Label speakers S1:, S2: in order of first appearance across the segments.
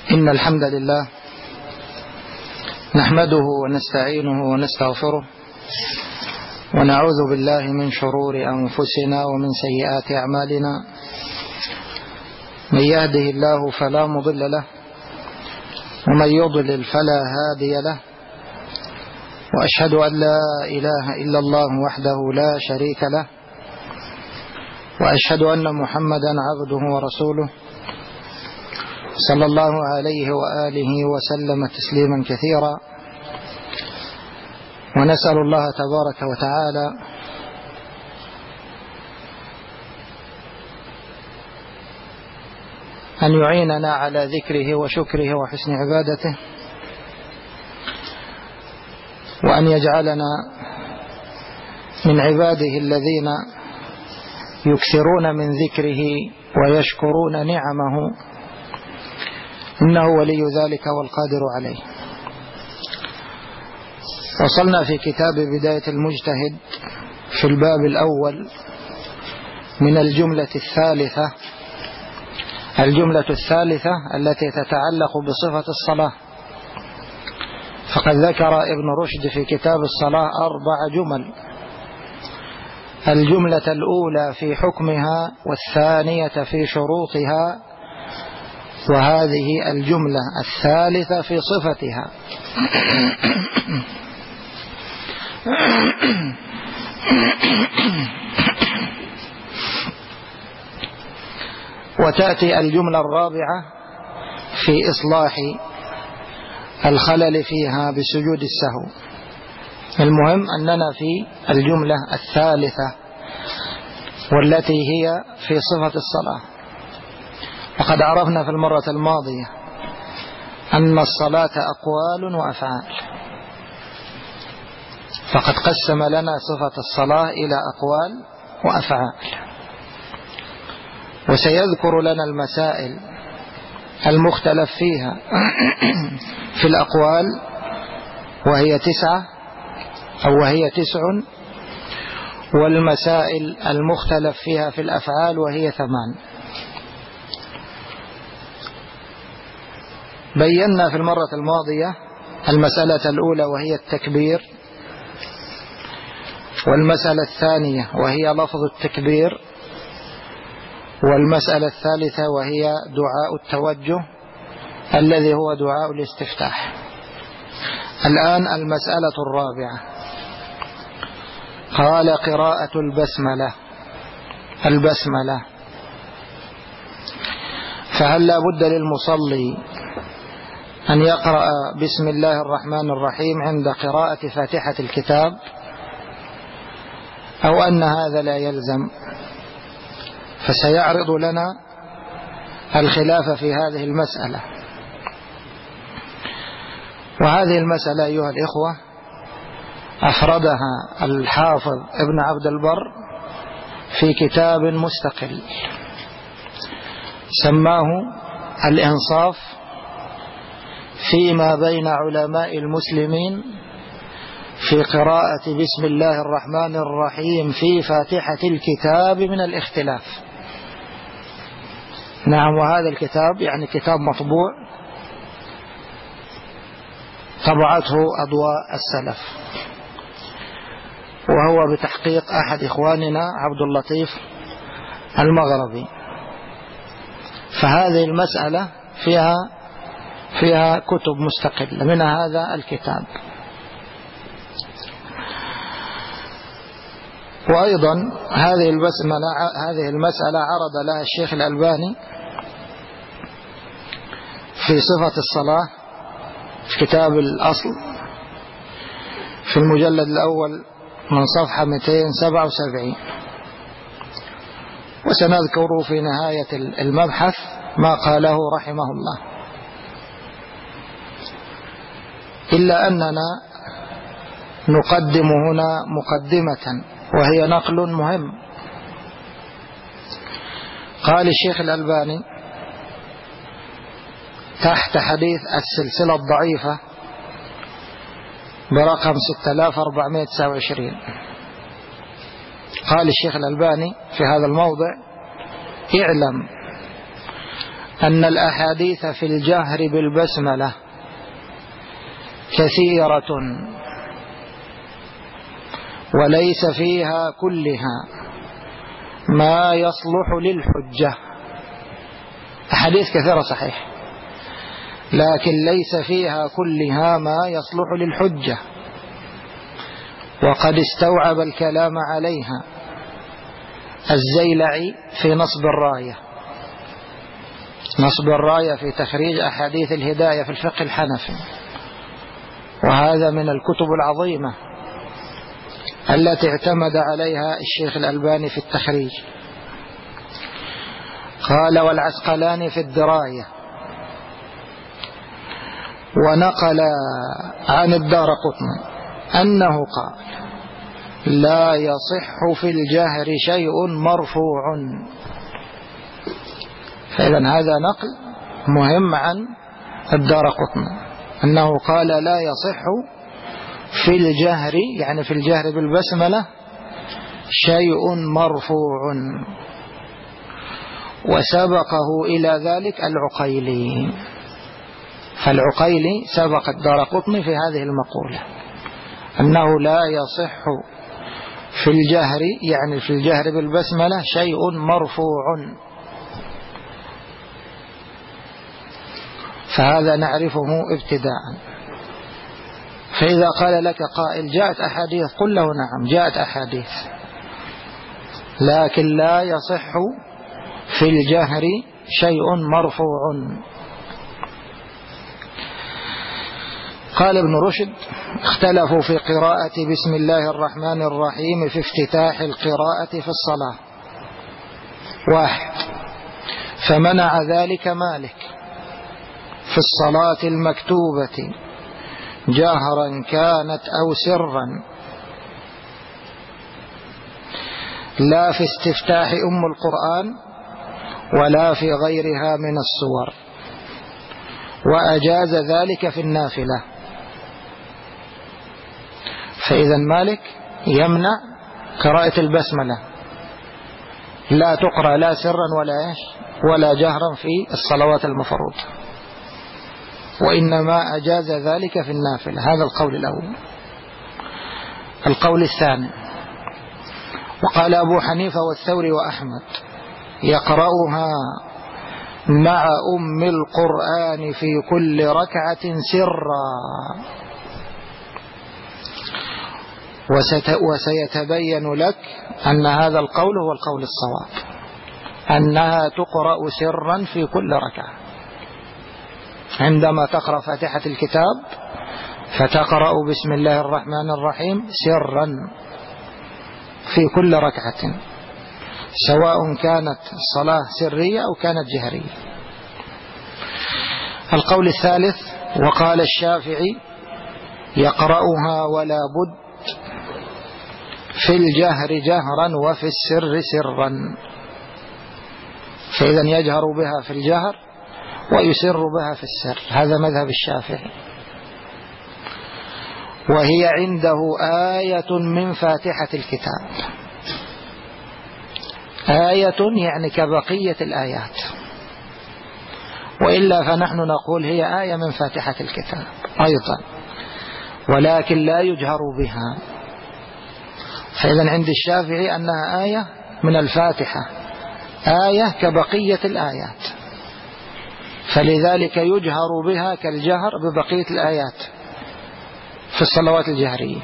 S1: إن الحمد لله نحمده ونستعينه ونستغفره ونعوذ بالله من شرور أنفسنا ومن سيئات أعمالنا. من يهده الله فلا مضل له ومن يضلل فلا هادي له، وأشهد أن لا إله إلا الله وحده لا شريك له، وأشهد أن محمدا عبده ورسوله صلى الله عليه وآله وسلم تسليما كثيرا. ونسأل الله تبارك وتعالى أن يعيننا على ذكره وشكره وحسن عبادته، وأن يجعلنا من عباده الذين يكثرون من ذكره ويشكرون نعمه، إنه ولي ذلك والقادر عليه. وصلنا في كتاب بداية المجتهد في الباب الأول من الجملة الثالثة التي تتعلق بصفة الصلاة. فقد ذكر ابن رشد في كتاب الصلاة 4 جمل: الجملة الأولى في حكمها، والثانية في شروطها، وهذه الجملة الثالثة في صفتها. وتأتي الجملة الرابعة في إصلاح الخلل فيها بسجود السهو. المهم أننا في الجملة الثالثة والتي هي في صفة الصلاة. وقد عرفنا في المرة الماضية أن الصلاة أقوال وأفعال، فقد قسم لنا صفة الصلاة إلى أقوال وأفعال، وسيذكر لنا المسائل المختلف فيها في الأقوال، وهي 9 والمسائل المختلف فيها في الأفعال وهي 8. بينا في المرة الماضية المسألة الأولى وهي التكبير، والمسألة الثانية وهي لفظ التكبير، والمسألة الثالثة وهي دعاء التوجه الذي هو دعاء الاستفتاح. الآن المسألة الرابعة، قال قراءة البسملة. فهل لا بد للمصلي أن يقرأ بسم الله الرحمن الرحيم عند قراءة فاتحة الكتاب، أو أن هذا لا يلزم؟ فسيعرض لنا الخلاف في هذه المسألة. وهذه المسألة أيها الإخوة أفردها الحافظ ابن عبد البر في كتاب مستقل سماه الإنصاف فيما بين علماء المسلمين في قراءة بسم الله الرحمن الرحيم في فاتحة الكتاب من الاختلاف. نعم، وهذا الكتاب يعني كتاب مطبوع طبعته أضواء السلف، وهو بتحقيق أحد إخواننا عبد اللطيف المغربي. فهذه المسألة فيها كتب مستقلة من هذا الكتاب. وأيضا هذه المسألة عرض لها الشيخ الألباني في صفة الصلاة في كتاب الأصل في المجلد الأول من صفحة 277. وسنذكر في نهاية المبحث ما قاله رحمه الله، إلا أننا نقدم هنا مقدمة وهي نقل مهم. قال الشيخ الألباني تحت حديث السلسلة الضعيفة برقم 6429، قال الشيخ الألباني في هذا الموضع: اعلم أن الأحاديث في الجهر بالبسملة كثيرة وليس فيها كلها ما يصلح للحجة. أحاديث كثيرة صحيح، لكن ليس فيها كلها ما يصلح للحجة، وقد استوعب الكلام عليها الزيلعي في نصب الراية. نصب الراية في تخريج أحاديث الهداية في الفقه الحنفي، وهذا من الكتب العظيمة التي اعتمد عليها الشيخ الألباني في التخريج. قال: والعسقلاني في الدراية، ونقل عن الدارقطني أنه قال: لا يصح في الجهر شيء مرفوع. فإذا هذا نقل مهم عن الدارقطني أنه قال لا يصح في الجهر، يعني في الجهر بالبسملة، شيء مرفوع. وسبقه إلى ذلك العقيلي، فالعقيلي سبق الدارقطني في هذه المقولة أنه لا يصح في الجهر، يعني في الجهر بالبسملة، شيء مرفوع. فهذا نعرفه ابتداء. فإذا قال لك قائل جاءت أحاديث، قل له نعم جاءت أحاديث، لكن لا يصح في الجهر شيء مرفوع. قال ابن رشد: اختلفوا في قراءة بسم الله الرحمن الرحيم في افتتاح القراءة في الصلاة. 1. فمنع ذلك مالك في الصلاة المكتوبة جهرا كانت أو سرا، لا في استفتاح أم القرآن ولا في غيرها من السور، وأجاز ذلك في النافلة. فإذا مالك يمنع قراءة البسملة، لا تقرأ لا سرا ولا جهرا في الصلوات المفروضة، وإنما أجاز ذلك في النافلة. هذا القول الأول. القول الثاني: وقال أبو حنيفة والثوري وأحمد: يقرأها مع أم القرآن في كل ركعة سرا. وسيتبين لك أن هذا القول هو القول الصواب، أنها تقرأ سرا في كل ركعة. عندما تقرأ فاتحة الكتاب فتقرأ بسم الله الرحمن الرحيم سرا في كل ركعة، سواء كانت الصلاة سرية أو كانت جهرية. القول الثالث: وقال الشافعي: يقرأها ولا بد في الجهر جهرا وفي السر سرا. فإذا يجهر بها في الجهر ويسر بها في السر. هذا مذهب الشافعي. وهي عنده آية من فاتحة الكتاب. آية يعني كبقية الآيات، وإلا فنحن نقول هي آية من فاتحة الكتاب أيضا، ولكن لا يجهر بها. فإذا عند الشافعي أنها آية من الفاتحة، آية كبقية الآيات، فلذلك يجهر بها كالجهر ببقية الآيات في الصلوات الجهرية.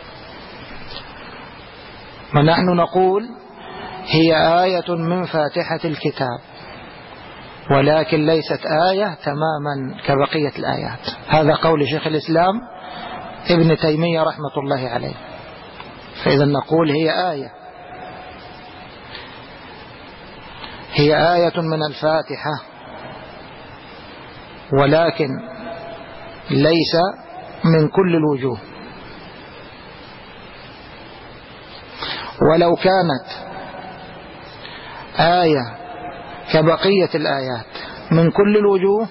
S1: ونحن نقول هي آية من فاتحة الكتاب، ولكن ليست آية تماما كبقية الآيات. هذا قول شيخ الإسلام ابن تيمية رحمة الله عليه. فإذا نقول هي آية من الفاتحة، ولكن ليس من كل الوجوه. ولو كانت آية كبقية الآيات من كل الوجوه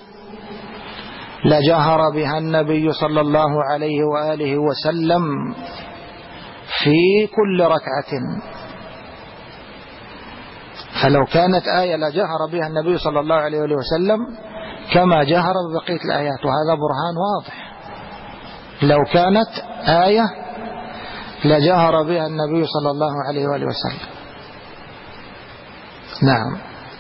S1: لجهر بها النبي صلى الله عليه وآله وسلم في كل ركعة. فلو كانت آية لجهر بها النبي صلى الله عليه وسلم كما جهر ببقية الآيات، وهذا برهان واضح. لو كانت آية لجهر بها النبي صلى الله عليه وسلم. نعم.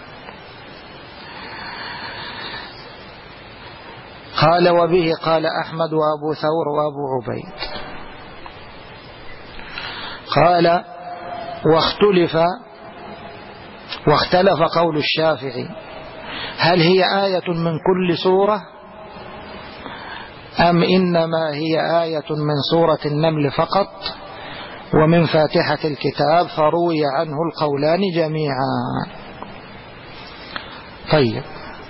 S1: قال وبه قال أحمد وأبو ثور وأبو عبيد. قال واختلف قول الشافعي هل هي آية من كل سورة أم إنما هي آية من سورة النمل فقط ومن فاتحة الكتاب، فروي عنه القولان جميعا. طيب،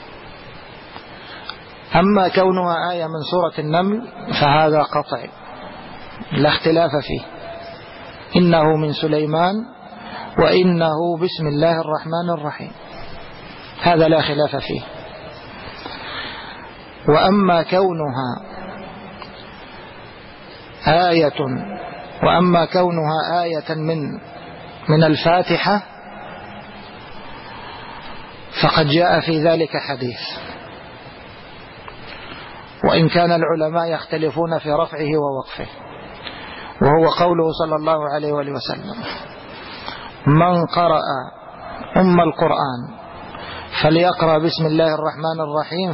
S1: أما كونها آية من سورة النمل فهذا قطع لا اختلاف فيه، إنه من سليمان وإنه بسم الله الرحمن الرحيم، هذا لا خلاف فيه. وأما كونها آية من الفاتحة فقد جاء في ذلك حديث، وإن كان العلماء يختلفون في رفعه ووقفه، وهو قوله صلى الله عليه وسلم من قرأ أم القرآن فليقرأ بسم الله الرحمن الرحيم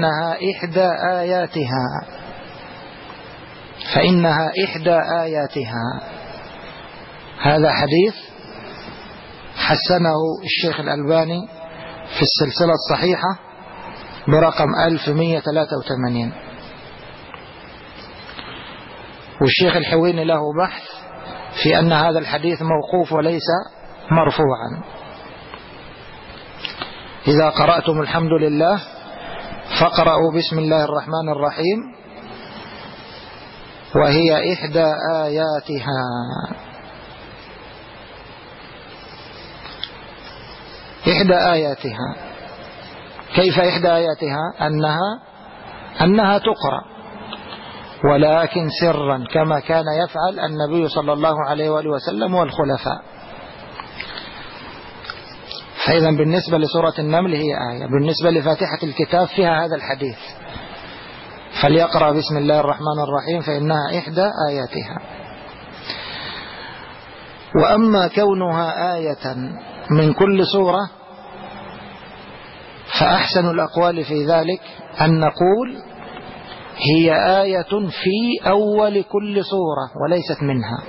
S1: فإنها إحدى آياتها. هذا حديث حسنه الشيخ الألباني في السلسلة الصحيحة برقم 1183، والشيخ الحويني له بحث في أن هذا الحديث موقوف وليس مرفوعا. إذا قرأتم الحمد لله فاقرأوا بسم الله الرحمن الرحيم وهي إحدى آياتها. إحدى آياتها، كيف إحدى آياتها؟ أنها تقرأ ولكن سرا كما كان يفعل النبي صلى الله عليه وسلم والخلفاء. فإذا بالنسبة لسورة النمل هي آية، بالنسبة لفاتحة الكتاب فيها هذا الحديث فليقرأ بسم الله الرحمن الرحيم فإنها إحدى آياتها. وأما كونها آية من كل سورة فأحسن الأقوال في ذلك أن نقول هي آية في أول كل سورة وليست منها.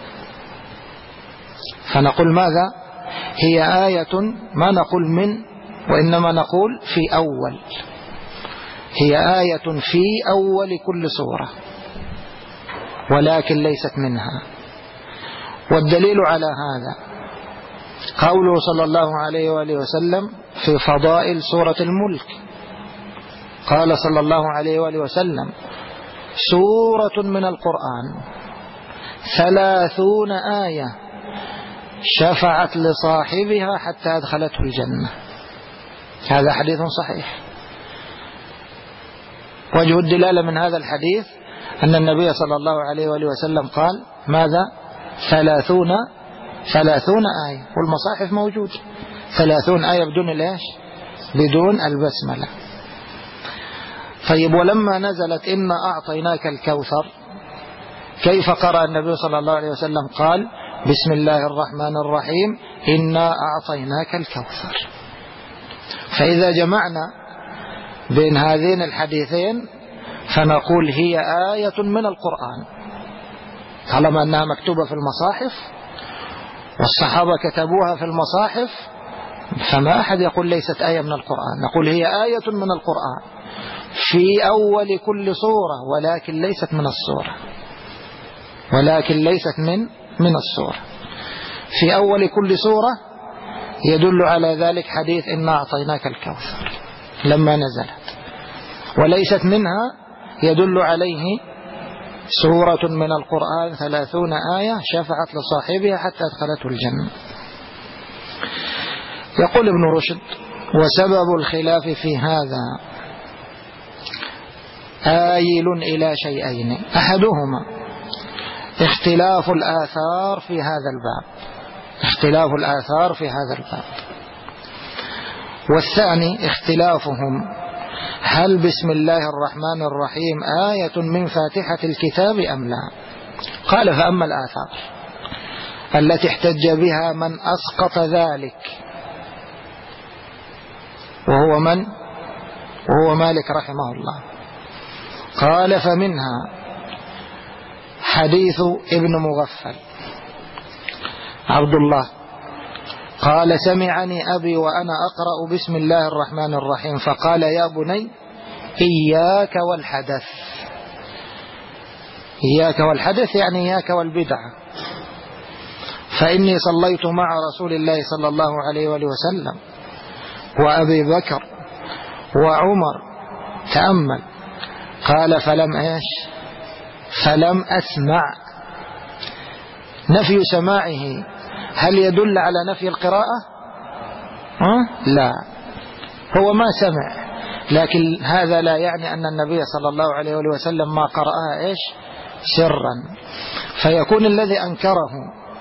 S1: فنقول ماذا؟ هي آية، ما نقول من، وإنما نقول في أول، هي آية في أول كل سورة ولكن ليست منها. والدليل على هذا قوله صلى الله عليه وسلم في فضائل سورة الملك، قال صلى الله عليه وسلم سورة من القرآن 30 آية شفعت لصاحبها حتى أدخلته الجنة. هذا حديث صحيح. وجه الدلالة من هذا الحديث أن النبي صلى الله عليه وسلم قال ماذا؟ 30 آية، والمصاحف موجود 30 آية بدون الإيش؟ بدون البسملة. طيب، ولما نزلت إنا أعطيناك الكوثر كيف قرأ النبي صلى الله عليه وسلم؟ قال بسم الله الرحمن الرحيم إنا أعطيناك الكوثر. فإذا جمعنا بين هذين الحديثين فنقول هي آية من القرآن، طالما أنها مكتوبة في المصاحف والصحابة كتبوها في المصاحف فما أحد يقول ليست آية من القرآن، نقول هي آية من القرآن في أول كل سورة ولكن ليست من السورة، ولكن ليست من السورة. في أول كل سورة يدل على ذلك حديث إنا أعطيناك الكوثر لما نزلت، وليست منها يدل عليه سورة من القرآن 30 آية شفعت لصاحبها حتى أدخلته الجنة. يقول ابن رشد وسبب الخلاف في هذا آيل إلى شيئين، أحدهما اختلاف الآثار في هذا الباب، اختلاف الآثار في هذا الباب. والثاني اختلافهم هل بسم الله الرحمن الرحيم آية من فاتحة الكتاب أم لا. قال فأما الآثار التي احتج بها من أسقط ذلك وهو من؟ وهو مالك رحمه الله. قال فمنها حديث ابن مغفل عبد الله قال سمعني أبي وأنا أقرأ بسم الله الرحمن الرحيم فقال يا بني إياك والحدث. إياك والحدث يعني إياك والبدعة، فإني صليت مع رسول الله صلى الله عليه وآله وسلم وأبي بكر وعمر. تأمل، قال فلم إيش؟ فلم أسمع. نفي سماعه هل يدل على نفي القراءة؟ لا، هو ما سمع، لكن هذا لا يعني أن النبي صلى الله عليه وسلم ما قرأها إيش؟ سرا. فيكون الذي أنكره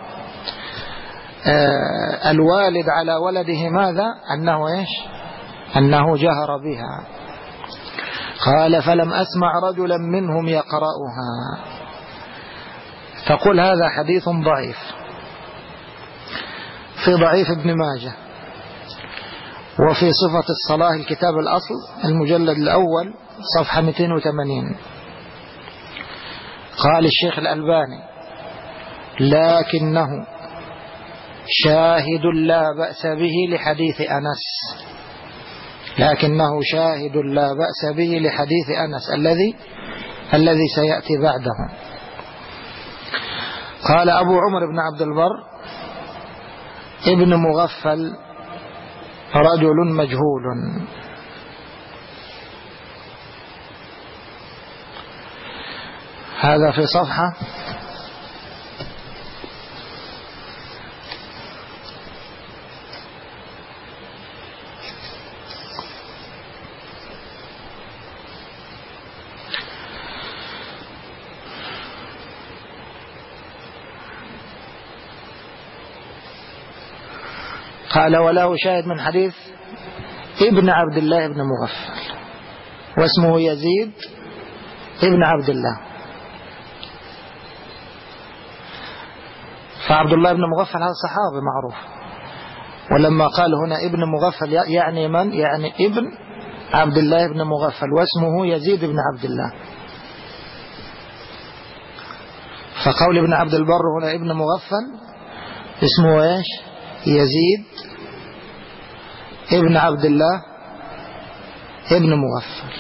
S1: الوالد على ولده ماذا؟ أنه إيش؟ أنه جهر بها. قال فلم أسمع رجلا منهم يقرأها. تقول هذا حديث ضعيف في ضعيف ابن ماجه، وفي صفة الصلاة الكتاب الأصل المجلد الأول صفحة 280. قال الشيخ الألباني لكنه شاهد لا بأس به لحديث أنس، لكنه شاهد لا بأس به لحديث أنس الذي سيأتي بعده. قال أبو عمر بن عبد البر ابن مغفل رجل مجهول. هذا في صفحة قال وله شاهد من حديث ابن عبد الله بن مغفل واسمه يزيد ابن عبد الله. فعبد الله بن مغفل هذا صحابي معروف، ولما قال هنا ابن مغفل يعني من؟ يعني ابن عبد الله بن مغفل واسمه يزيد بن عبد الله. فقول ابن عبد البر هنا ابن مغفل اسمه ايش؟ يزيد ابن عبد الله ابن مغفل.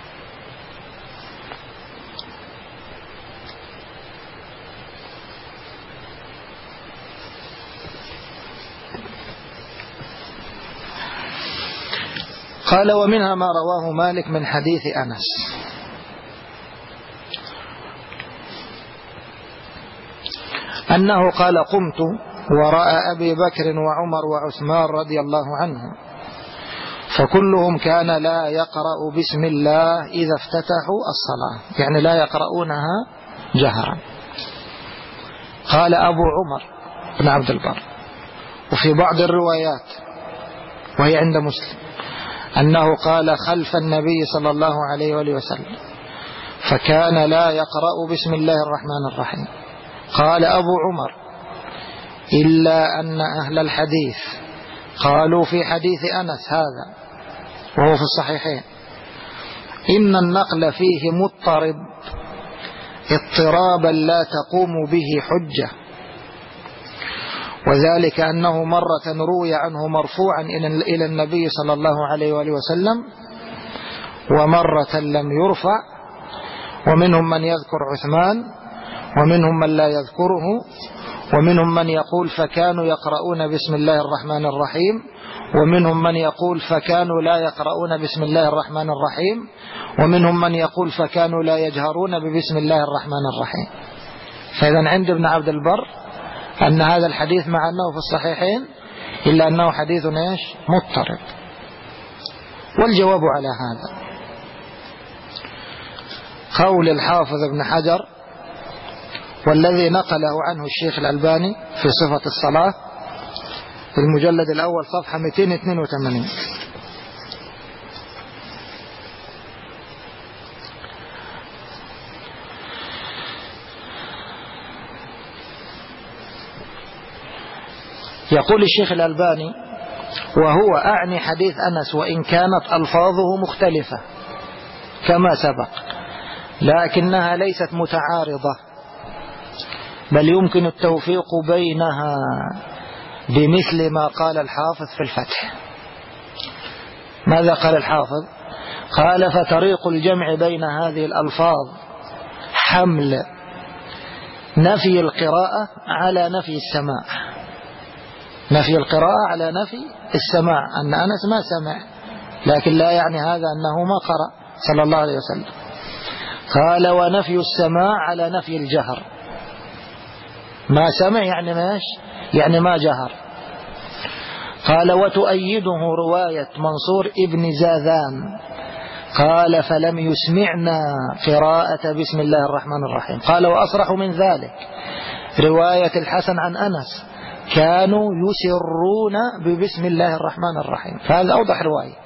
S1: قال ومنها ما رواه مالك من حديث أنس أنه قال قمت وراء أبي بكر وعمر وعثمان رضي الله عنهم فكلهم كان لا يقرأ بسم الله إذا افتتحوا الصلاة، يعني لا يقرؤونها جهرا. قال أبو عمر بن عبد البر وفي بعض الروايات وهي عند مسلم أنه قال خلف النبي صلى الله عليه وآله وسلم فكان لا يقرأ بسم الله الرحمن الرحيم. قال أبو عمر إلا أن أهل الحديث قالوا في حديث أنس هذا وهو في الصحيحين إن النقل فيه مضطرب اضطرابا لا تقوم به حجة، وذلك أنه مرة روي عنه مرفوعا إلى النبي صلى الله عليه وآله وسلم ومرة لم يرفع، ومنهم من يذكر عثمان ومنهم من لا يذكره، ومنهم من يقول فكانوا يقرؤون بسم الله الرحمن الرحيم، ومنهم من يقول فكانوا لا يقرؤون بسم الله الرحمن الرحيم، ومنهم من يقول فكانوا لا يجهرون ببسم الله الرحمن الرحيم. فإذا عند ابن عبد البر أن هذا الحديث مع أنه في الصحيحين إلا أنه حديث إيش؟ مضطرب. والجواب على هذا قول الحافظ ابن حجر والذي نقله عنه الشيخ الألباني في صفة الصلاة في المجلد الأول صفحة 282 يقول الشيخ الألباني: وهو أعني حديث أنس وإن كانت ألفاظه مختلفة كما سبق، لكنها ليست متعارضة، بل يمكن التوفيق بينها بمثل ما قال الحافظ في الفتح. ماذا قال الحافظ؟ قال: فطريق الجمع بين هذه الألفاظ حمل نفي القراءة على نفي السماع، نفي القراءة على نفي السماع، أن أنس ما سمع، لكن لا يعني هذا أنه ما قرأ صلى الله عليه وسلم. قال: ونفي السماع على نفي الجهر، ما سمع يعني ماش يعني ما جهر. قال: وتؤيده رواية منصور ابن زاذان، قال: فلم يسمعنا قراءة بسم الله الرحمن الرحيم. قال: وأصرح من ذلك رواية الحسن عن أنس، كانوا يسرون ببسم الله الرحمن الرحيم، فهذا أوضح رواية،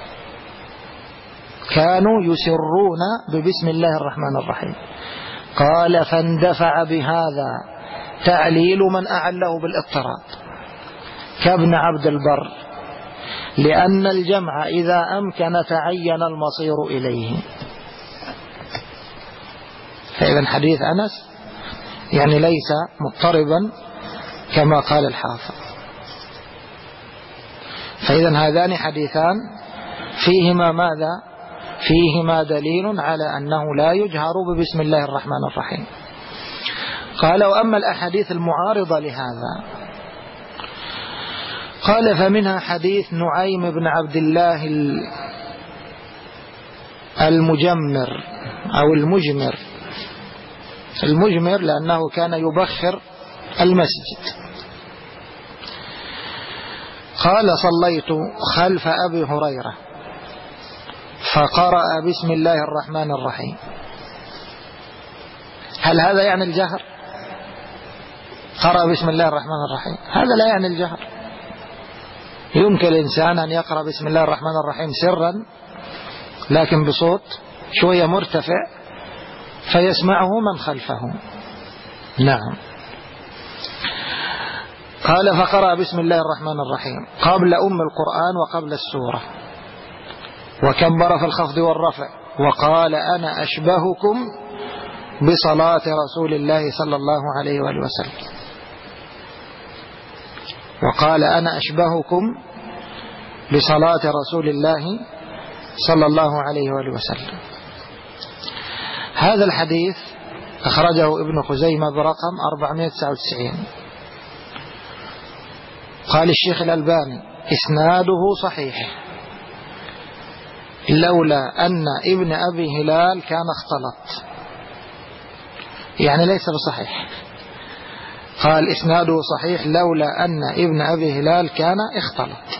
S1: كانوا يسرون ببسم الله الرحمن الرحيم. قال: فاندفع بهذا تعليل من أعله بالاضطراب كابن عبد البر، لأن الجمع إذا أمكن تعين المصير إليه. فإذا حديث أنس يعني ليس مضطربا كما قال الحافظ. فإذا هذان حديثان فيهما ماذا؟ فيهما دليل على أنه لا يجهر ببسم الله الرحمن الرحيم. قال: وأما الأحاديث المعارضة لهذا، قال: فمنها حديث نعيم بن عبد الله المجمر أو المجمر لأنه كان يبخر المسجد. قال: صليت خلف أبي هريرة فقرأ بسم الله الرحمن الرحيم. هل هذا يعني الجهر؟ قرأ بسم الله الرحمن الرحيم، هذا لا يعني الجهر. يمكن الإنسان أن يقرأ بسم الله الرحمن الرحيم سرا لكن بصوت شوية مرتفع فيسمعه من خلفه. نعم. قال: فقرأ بسم الله الرحمن الرحيم قبل أم القرآن وقبل السورة، وكبر في الخفض والرفع، وقال: أنا أشبهكم بصلاة رسول الله صلى الله عليه وآله وسلم. وقال: أنا أشبهكم بصلاة رسول الله صلى الله عليه وآله وسلم. هذا الحديث أخرجه ابن خزيمة برقم 499. قال الشيخ الألباني: إسناده صحيح، لولا أن ابن أبي هلال كان اختلط، يعني ليس بصحيح. قال: إسناده صحيح لولا أن ابن أبي هلال كان اختلط.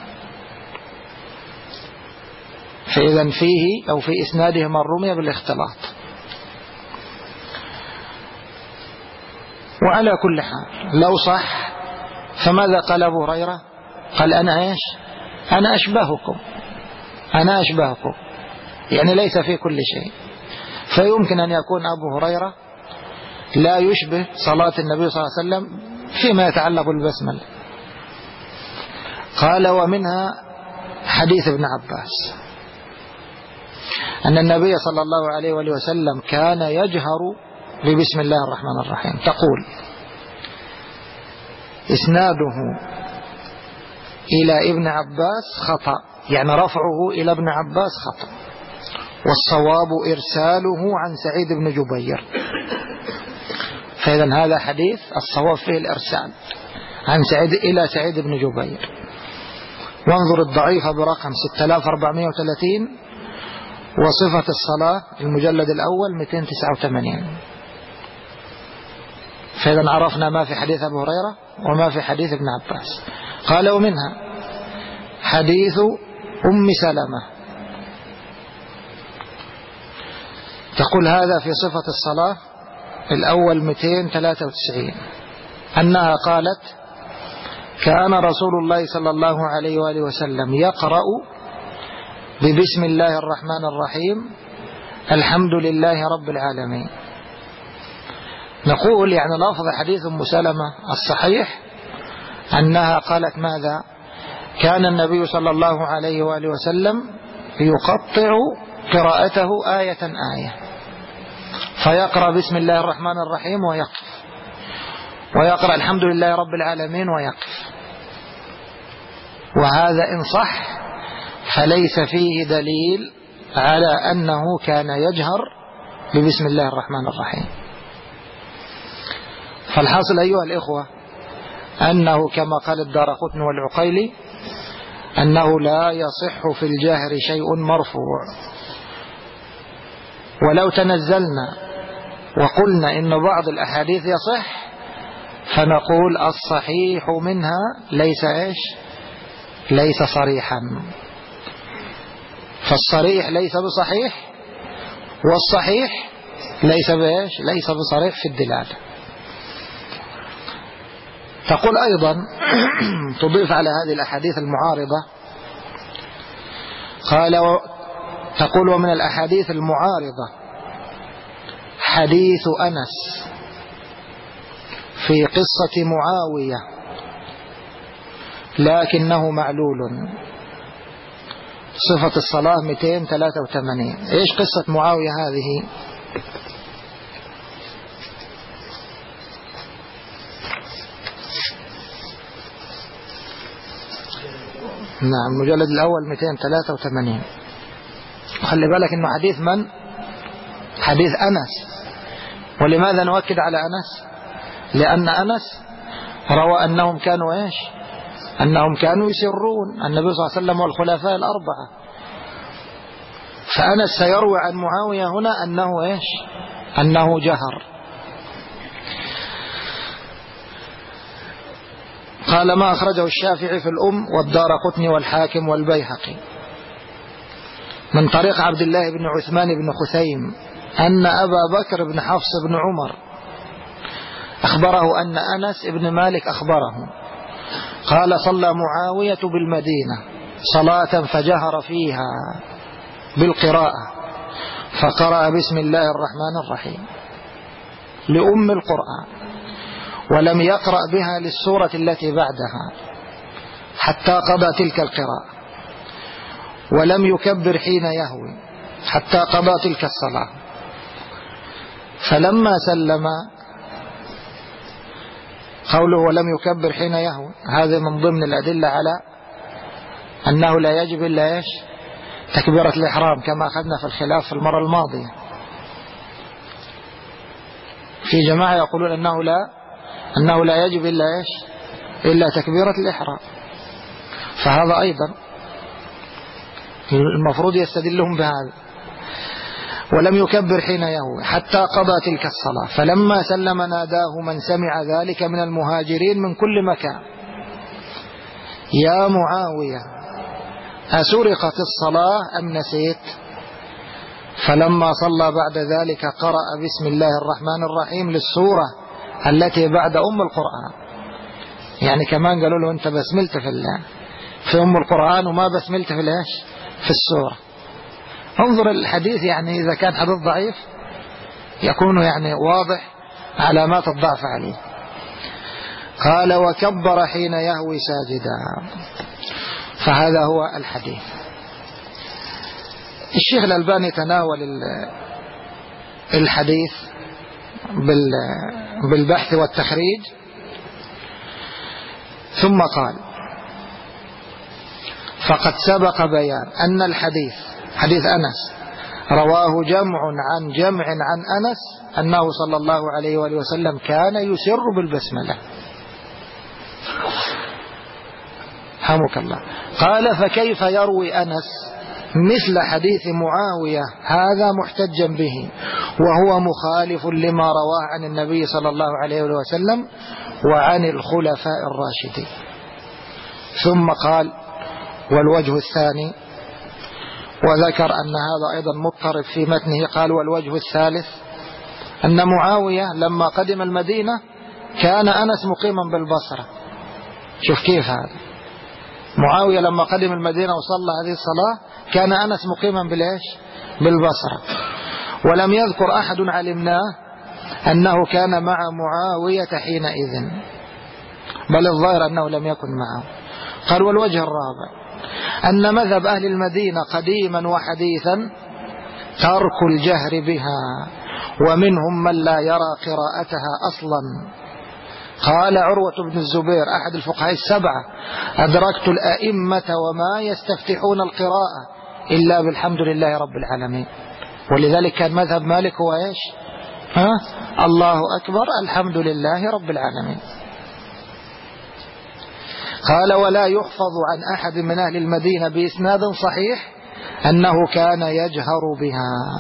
S1: فإذا فيه أو في إسناده من رمي بالاختلاط. وعلى كل حال لو صح فماذا قال أبو هريرة؟ قال: أنا إيش؟ أنا أشبهكم، أنا أشبهكم، يعني ليس في كل شيء. فيمكن أن يكون أبو هريرة لا يشبه صلاة النبي صلى الله عليه وسلم فيما يتعلق بالبسملة. قال: ومنها حديث ابن عباس أن النبي صلى الله عليه وآله وسلم كان يجهر ببسم الله الرحمن الرحيم. تقول: إسناده إلى ابن عباس خطأ، يعني رفعه إلى ابن عباس خطأ، والصواب إرساله عن سعيد بن جبير. فإذا هذا حديث الصواب فيه الإرسال عن سعيد إلى سعيد بن جبير. وانظر الضعيفة برقم 6430 وصفة الصلاة المجلد الأول 289. فإذا عرفنا ما في حديث أبو هريرة وما في حديث ابن عباس. قال: ومنها حديث أم سلمة، تقول هذا في صفة الصلاة الأول 293 أنها قالت: كان رسول الله صلى الله عليه وآله وسلم يقرأ ببسم الله الرحمن الرحيم الحمد لله رب العالمين. نقول يعني لفظ حديث أم سلمة الصحيح أنها قالت ماذا؟ كان النبي صلى الله عليه وآله وسلم يقطع قراءته آية آية، فيقرأ بسم الله الرحمن الرحيم ويقف، ويقرأ الحمد لله رب العالمين ويقف. وهذا إن صح فليس فيه دليل على أنه كان يجهر ببسم الله الرحمن الرحيم. فالحاصل أيها الإخوة أنه كما قال الدارقطني والعقيلي أنه لا يصح في الجهر شيء مرفوع. ولو تنزلنا وقلنا إن بعض الأحاديث يصح فنقول الصحيح منها ليس صريحا، فالصريح ليس بصحيح، والصحيح ليس بصريح في الدلالة. تقول أيضا تضيف على هذه الأحاديث المعارضة، تقول ومن الأحاديث المعارضة حديث أنس في قصة معاوية لكنه معلول. صفة الصلاة 283. إيش قصة معاوية هذه؟ نعم، المجلد الأول 283. خلي بالك إنه حديث من؟ حديث أنس. ولماذا نؤكد على أنس؟ لأن أنس روى أنهم كانوا إيش؟ أنهم كانوا يسرون النبي صلى الله عليه وسلم والخلفاء الأربعة. فأنس سيروي عن معاوية هنا أنه إيش؟ أنه جهر. قال ما أخرجه الشافعي في الأم والدارقطني والحاكم والبيهقي من طريق عبد الله بن عثمان بن خثيم أن أبا بكر بن حفص بن عمر أخبره أن أنس بن مالك أخبره قال صلى معاوية بالمدينة صلاة فجهر فيها بالقراءة فقرأ بسم الله الرحمن الرحيم لأم القرآن، ولم يقرأ بها للسورة التي بعدها حتى قضى تلك القراءة، ولم يكبر حين يهوي حتى قضى تلك الصلاة. فلما سلم، قوله ولم يكبر حين يهوي هذا من ضمن الأدلة على أنه لا يجب إلا إيش؟ تكبيرة الإحرام، كما أخذنا في الخلاف في المرة الماضية. في جماعة يقولون أنه لا يجب إلا إيش؟ إلا تكبيرة الإحرام، فهذا أيضا المفروض يستدلهم بهذا. ولم يكبر حين يهوي حتى قضى تلك الصلاة، فلما سلم ناداه من سمع ذلك من المهاجرين من كل مكان يا معاوية أسرقت الصلاة أم نسيت؟ فلما صلى بعد ذلك قرأ بسم الله الرحمن الرحيم للسورة التي بعد أم القرآن. يعني كمان قالوا له أنت بسملت في أم القرآن وما بسملت في السورة. انظر الحديث، يعني إذا كان حديث ضعيف يكون يعني واضح علامات الضعف عليه. قال وكبر حين يهوي ساجدا. فهذا هو الحديث. الشيخ الألباني تناول الحديث بالبحث والتخريج، ثم قال فقد سبق بيان أن الحديث حديث أنس رواه جمع عن أنس أنه صلى الله عليه وآله وسلم كان يسر بالبسملة. حمك الله. قال فكيف يروي أنس مثل حديث معاوية هذا محتجا به وهو مخالف لما رواه عن النبي صلى الله عليه وسلم وعن الخلفاء الراشدين. ثم قال والوجه الثاني، وذكر أن هذا أيضا مضطرب في متنه. قال والوجه الثالث أن معاوية لما قدم المدينة كان أنس مقيما بالبصرة. شوف كيف هذا، معاوية لما قدم المدينة وصلى هذه الصلاة كان أنس مقيما بالبصرة، ولم يذكر أحد علمناه أنه كان مع معاوية حينئذ، بل الظاهر أنه لم يكن معه. قال والوجه الرابع أن مذهب أهل المدينة قديما وحديثا ترك الجهر بها، ومنهم من لا يرى قراءتها أصلا. قال عروة بن الزبير أحد الفقهاء السبعة: أدركت الأئمة وما يستفتحون القراءة إلا بالحمد لله رب العالمين. ولذلك كان مذهب مالك هو إيش؟ الله أكبر الحمد لله رب العالمين. قال ولا يحفظ عن أحد من أهل المدينة بإسناد صحيح أنه كان يجهر بها.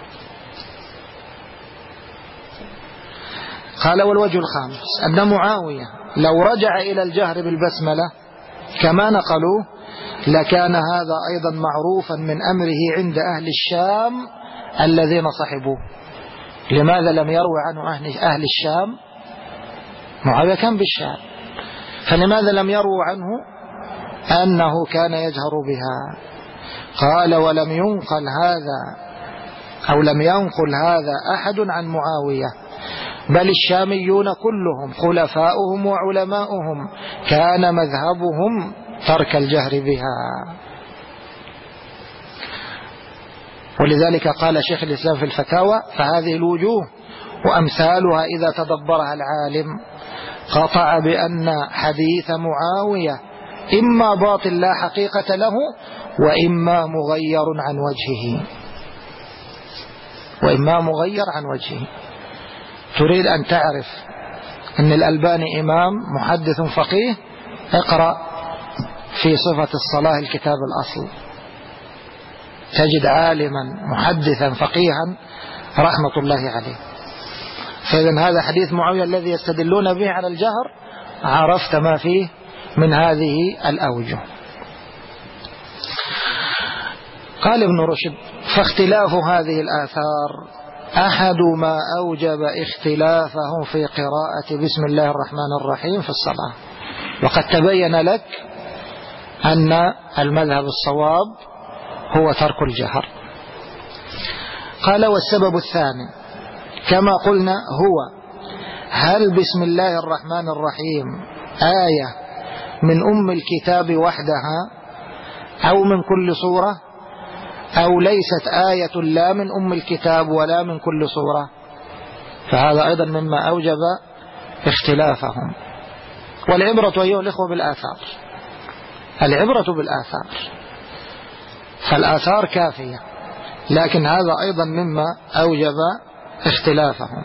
S1: قال والوجه الخامس أن معاوية لو رجع إلى الجهر بالبسملة كما نقلوه لكان هذا أيضا معروفا من أمره عند أهل الشام الذين صحبوه. لماذا لم يروي عنه أهل الشام؟ معاوية كان بالشام، فلماذا لم يروي عنه أنه كان يجهر بها؟ قال ولم ينقل هذا أو لم ينقل هذا أحد عن معاوية، بل الشاميون كلهم خلفاؤهم وعلماؤهم كان مذهبهم ترك الجهر بها. ولذلك قال شيخ الإسلام في الفتاوى: فهذه الوجوه وأمثالها إذا تدبرها العالم قطع بأن حديث معاوية إما باطل لا حقيقة له، وإما مغير عن وجهه. تريد أن تعرف أن الألباني إمام محدث فقيه؟ اقرأ في صفة الصلاة الكتاب الأصل، تجد عالما محدثا فقيها رحمة الله عليه. فإذن هذا حديث معاوية الذي يستدلون به على الجهر عرفت ما فيه من هذه الأوجه. قال ابن رشد: فاختلاف هذه الآثار أحد ما أوجب اختلافهم في قراءة بسم الله الرحمن الرحيم في الصلاة. وقد تبين لك أن المذهب الصواب هو ترك الجهر. قال والسبب الثاني كما قلنا هو: هل بسم الله الرحمن الرحيم آية من أم الكتاب وحدها أو من كل سورة، أو ليست آية لا من أم الكتاب ولا من كل سورة؟ فهذا أيضا مما أوجب اختلافهم. والعبرة أيها الإخوة بالآثار، العبرة بالآثار، فالآثار كافية، لكن هذا أيضا مما أوجب اختلافهم.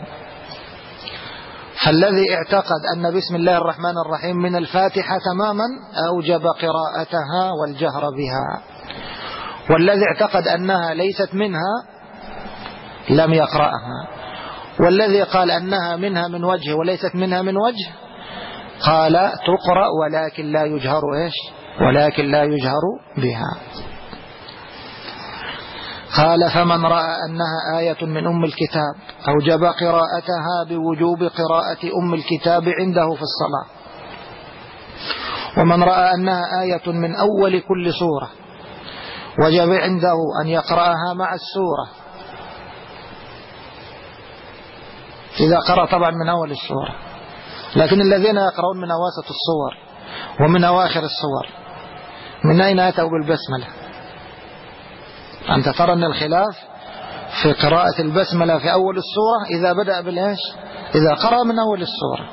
S1: فالذي اعتقد أن بسم الله الرحمن الرحيم من الفاتحة تماما أوجب قراءتها والجهر بها، والذي اعتقد أنها ليست منها لم يقرأها، والذي قال أنها منها من وجه وليست منها من وجه قال تقرأ ولكن لا يجهر ولكن لا يجهر بها. قال فمن رأى أنها آية من أم الكتاب أوجب قراءتها بوجوب قراءة أم الكتاب عنده في الصلاة، ومن رأى أنها آية من أول كل سورة وجب عنده أن يقرأها مع السورة إذا قرأ طبعا من أول السورة. لكن الذين يقرؤون من أواسط الصور ومن أواخر الصور من أين أتوا بالبسملة؟ أنت ترى أن الخلاف في قراءة البسملة في أول السورة إذا بدأ بالإيش؟ إذا قرأ من أول السورة.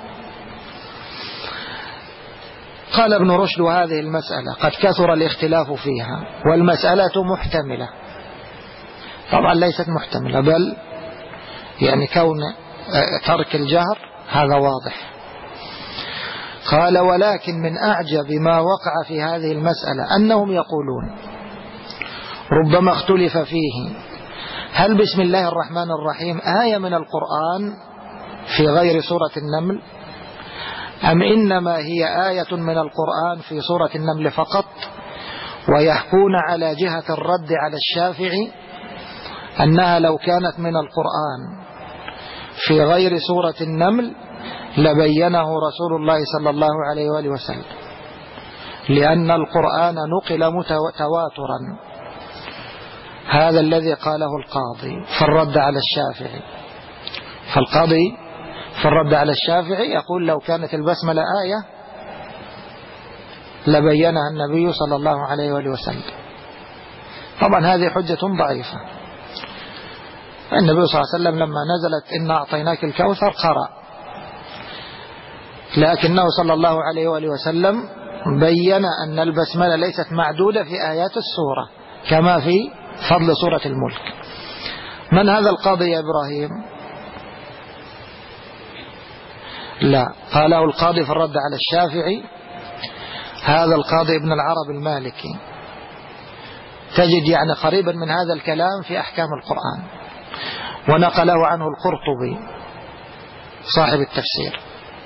S1: قال ابن رشد: وهذه المسألة قد كثر الاختلاف فيها، والمسألة محتملة. طبعا ليست محتملة، بل يعني كون ترك الجهر هذا واضح. قال: ولكن من أعجب ما وقع في هذه المسألة أنهم يقولون ربما اختلف فيه هل بسم الله الرحمن الرحيم آية من القرآن في غير سورة النمل، أم إنما هي آية من القرآن في سورة النمل فقط، ويحكون على جهة الرد على الشافعي أنها لو كانت من القرآن في غير سورة النمل لبينه رسول الله صلى الله عليه وآله وسلم، لأن القرآن نقل تواترا. هذا الذي قاله القاضي في الرد على الشافعي. فالقاضي في الرد على الشافعي يقول لو كانت البسملة آية لبينها النبي صلى الله عليه وآله وسلم. طبعا هذه حجة ضعيفة. النبي صلى الله عليه وسلم لما نزلت إنا أعطيناك الكوثر قرأ، لكنه صلى الله عليه وآله وسلم بين أن البسملة ليست معدودة في آيات السورة كما في فضل سورة الملك. من هذا القاضي يا إبراهيم؟ لا، قاله القاضي في الرد على الشافعي، هذا القاضي ابن العرب المالكي. تجد يعني قريبا من هذا الكلام في أحكام القرآن، ونقله عنه القرطبي صاحب التفسير.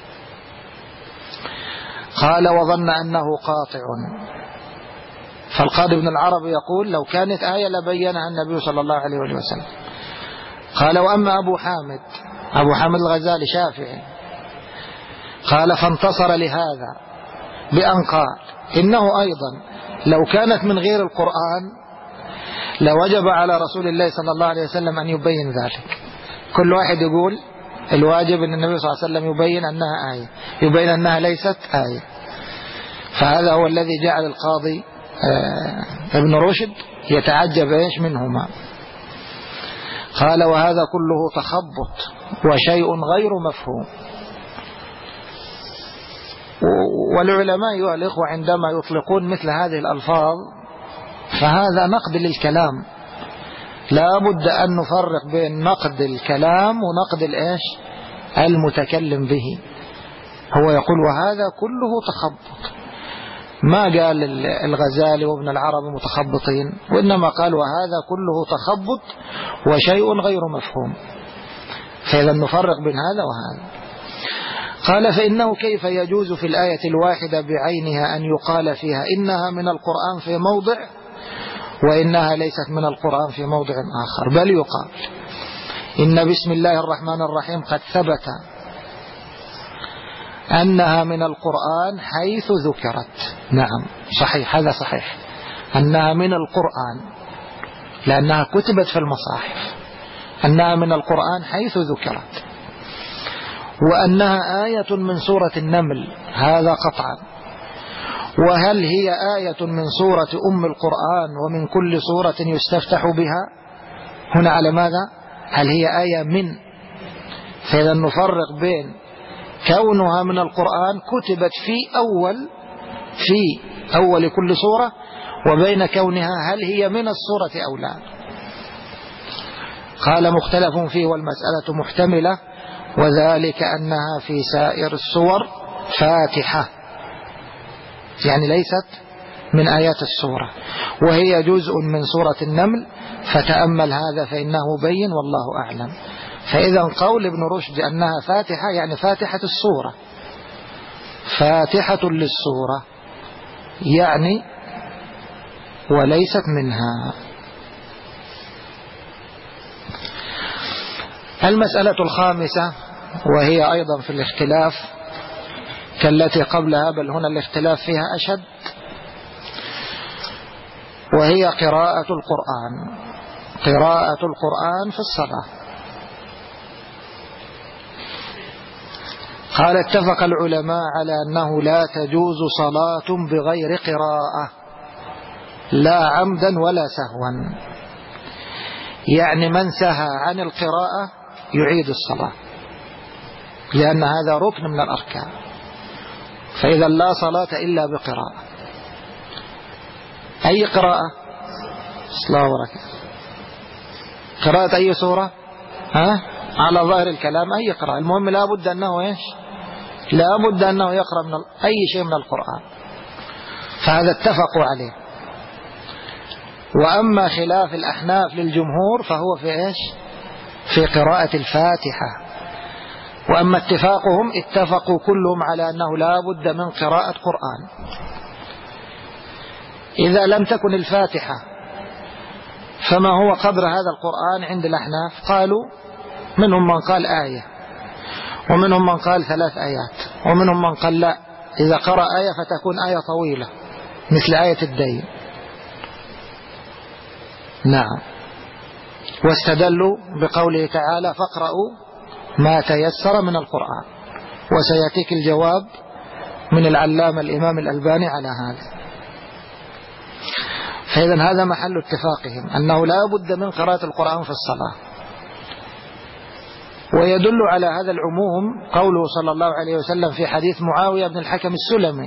S1: قال وظن أنه قاطع. فالقاضي ابن العرب يقول لو كانت آية لبينها النبي صلى الله عليه وسلم. قال وأما أبو حامد الغزالي شافعي، قال فانتصر لهذا بأن قال إنه أيضا لو كانت من غير القرآن لوجب على رسول الله صلى الله عليه وسلم أن يبين ذلك. كل واحد يقول الواجب أن النبي صلى الله عليه وسلم يبين أنها آية، يبين أنها ليست آية. فهذا هو الذي جعل القاضي ابن رشد يتعجب إيش منهما. قال وهذا كله تخبط وشيء غير مفهوم. والعلماء أيها الإخوة عندما يطلقون مثل هذه الألفاظ فهذا نقد للكلام. لا بد أن نفرق بين نقد الكلام ونقد الإيش المتكلم به. هو يقول وهذا كله تخبط، ما قال الغزالي وابن العرب متخبطين، وإنما قال وهذا كله تخبط وشيء غير مفهوم. فإذا نفرق بين هذا وهذا. قال فإنه كيف يجوز في الآية الواحدة بعينها أن يقال فيها إنها من القرآن في موضع وإنها ليست من القرآن في موضع آخر، بل يقال إن بسم الله الرحمن الرحيم قد ثبت أنها من القرآن حيث ذكرت. نعم صحيح، هذا صحيح أنها من القرآن لأنها كتبت في المصاحف، أنها من القرآن حيث ذكرت، وأنها آية من سورة النمل، هذا قطعا. وهل هي آية من سورة أم القرآن ومن كل سورة يستفتح بها؟ هنا على ماذا؟ هل هي آية من؟ فإذا نفرق بين كونها من القرآن كتبت في أول كل سورة، وبين كونها هل هي من السورة أو لا. قال مختلف فيه والمسألة محتملة، وذلك أنها في سائر السور فاتحة، يعني ليست من آيات السورة، وهي جزء من سورة النمل، فتأمل هذا فإنه بين والله أعلم. فإذا قول ابن رشد أنها فاتحة يعني فاتحة السورة، فاتحة للسورة يعني وليست منها. المسألة الخامسة وهي أيضا في الاختلاف كالتي قبلها، بل هنا الاختلاف فيها أشد، وهي قراءة القرآن في الصلاة. قال اتفق العلماء على أنه لا تجوز صلاة بغير قراءة، لا عمدا ولا سهوا، يعني من سهى عن القراءة يعيد الصلاة، لأن هذا ركن من الأركان. فإذا لا صلاة إلا بقراءة. أي قراءة؟ صلاة وركعة. قراءة أي سورة؟ على ظاهر الكلام أي قراءة، المهم لا بد أنه إيش؟ لا بد أنه يقرأ من أي شيء من القرآن، فهذا اتفقوا عليه. وأما خلاف الأحناف للجمهور فهو في إيش؟ في قراءة الفاتحة. وأما اتفاقهم اتفقوا كلهم على أنه لا بد من قراءة قرآن. إذا لم تكن الفاتحة فما هو قدر هذا القرآن عند الأحناف؟ قالوا منهم من قال آية، ومنهم من قال 3 آيات، ومنهم من قال لا، إذا قرأ آية فتكون آية طويلة مثل آية الدين. نعم. واستدلوا بقوله تعالى فاقرأوا ما تيسر من القرآن، وسيأتيك الجواب من العلامة الإمام الألباني على هذا. فإذا هذا محل اتفاقهم أنه لا بد من قراءة القرآن في الصلاة. ويدل على هذا العموم قوله صلى الله عليه وسلم في حديث معاوية بن الحكم السلمي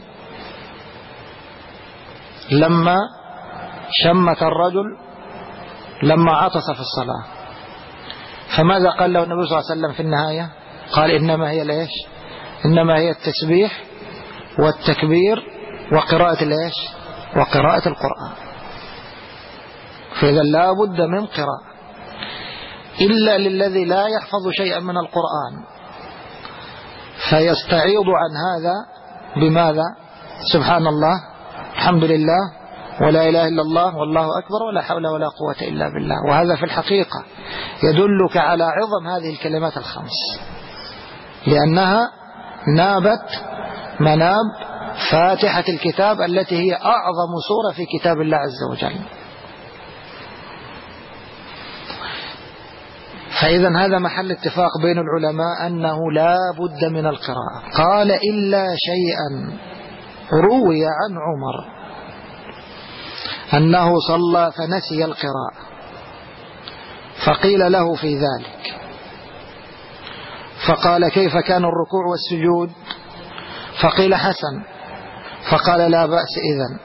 S1: لما شمت الرجل لما عطس في الصلاة، فماذا قال له النبي صلى الله عليه وسلم في النهاية؟ قال إنما هي ليش؟ إنما هي التسبيح والتكبير وقراءة ليش؟ وقراءة القرآن. فإذا لا بد من قراءة، إلا للذي لا يحفظ شيئا من القرآن فيستعيض عن هذا بماذا؟ سبحان الله، الحمد لله، ولا إله إلا الله، والله أكبر، ولا حول ولا قوة إلا بالله. وهذا في الحقيقة يدلك على عظم هذه الكلمات الخمس، لأنها نابت مناب فاتحة الكتاب التي هي أعظم سورة في كتاب الله عز وجل. فإذا هذا محل اتفاق بين العلماء أنه لا بد من القراءة. قال إلا شيئا روي عن عمر أنه صلى فنسي القراءة فقيل له في ذلك فقال كيف كان الركوع والسجود؟ فقيل حسن، فقال لا بأس إذن.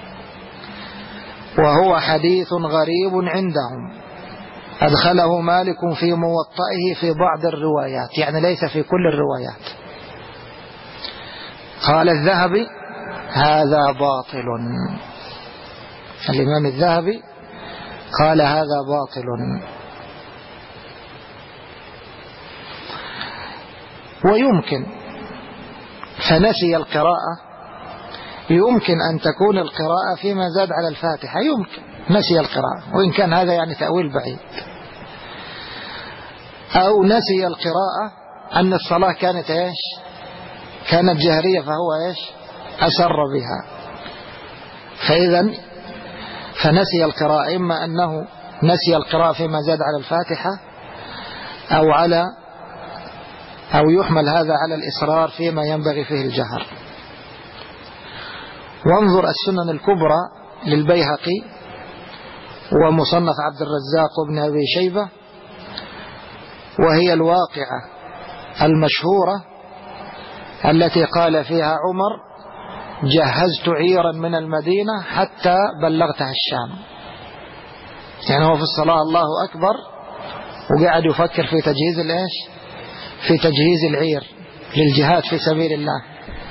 S1: وهو حديث غريب عندهم أدخله مالك في موطئه في بعض الروايات، يعني ليس في كل الروايات. قال الذهبي هذا باطل، الإمام الذهبي قال هذا باطل. ويمكن فنسي القراءة، يمكن أن تكون القراءة فيما زاد على الفاتحة، يمكن نسي القراءة، وإن كان هذا يعني تأويل بعيد. أو نسي القراءة أن الصلاة كانت إيش؟ كانت جهرية فهو إيش؟ أسر بها. فإذا فنسي القراءة، إما أنه نسي القراءة فيما زاد على الفاتحة أو يحمل هذا على الإصرار فيما ينبغي فيه الجهر. وانظر السنن الكبرى للبيهقي ومصنف عبد الرزاق وابن أبي شيبة، وهي الواقعة المشهورة التي قال فيها عمر جهزت عيرا من المدينة حتى بلغتها الشام. يعني هو في الصلاة الله أكبر وقاعد يفكر في تجهيز الإيش؟ في تجهيز العير للجهاد في سبيل الله،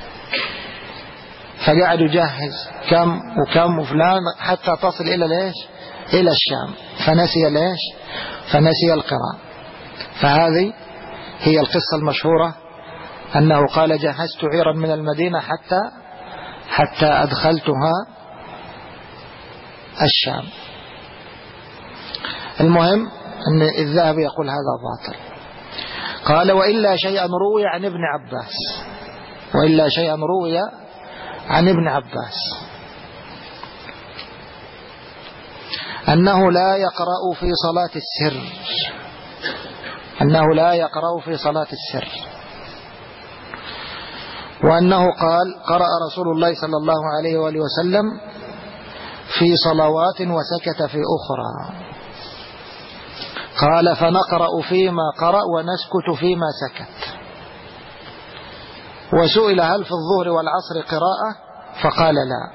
S1: فقاعد يجهز كم وكم وفلان حتى تصل إلى الإيش؟ إلى الشام. فنسي الإيش؟ فنسي القراءة. فهذه هي القصة المشهورة أنه قال جهزت عيرا من المدينة حتى أدخلتها الشام. المهم أن الذهبي يقول هذا باطل. قال وإلا شيئا روي عن ابن عباس، وإلا شيئا روي عن ابن عباس أنه لا يقرأ في صلاة السر، أنه لا يقرأ في صلاة السر، وأنه قال قرأ رسول الله صلى الله عليه وآله وسلم في صلوات وسكت في أخرى. قال فنقرأ فيما قرأ ونسكت فيما سكت. وسئل هل في الظهر والعصر قراءة؟ فقال لا.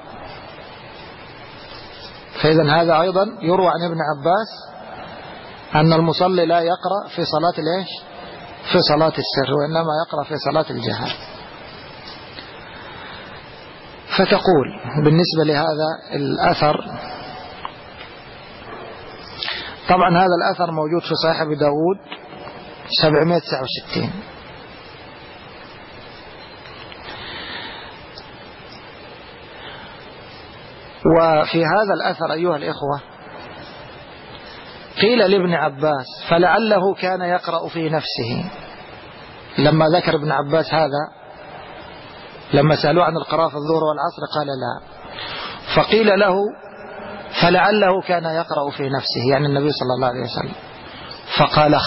S1: فإذا هذا أيضا يروى عن ابن عباس أن المصلي لا يقرأ في صلاة الإيش؟ في صلاة السر، وإنما يقرأ في صلاة الجهر. فتقول بالنسبة لهذا الأثر، طبعا هذا الأثر موجود في صحيح أبي داود 769. وفي هذا الأثر أيها الإخوة قيل لابن عباس فلعله كان يقرأ في نفسه. لما ذكر ابن عباس هذا لما سألوه عن القراءة في الظهر والعصر قال لا، فقيل له فلعله كان يقرأ في نفسه يعني النبي صلى الله عليه وسلم، فقال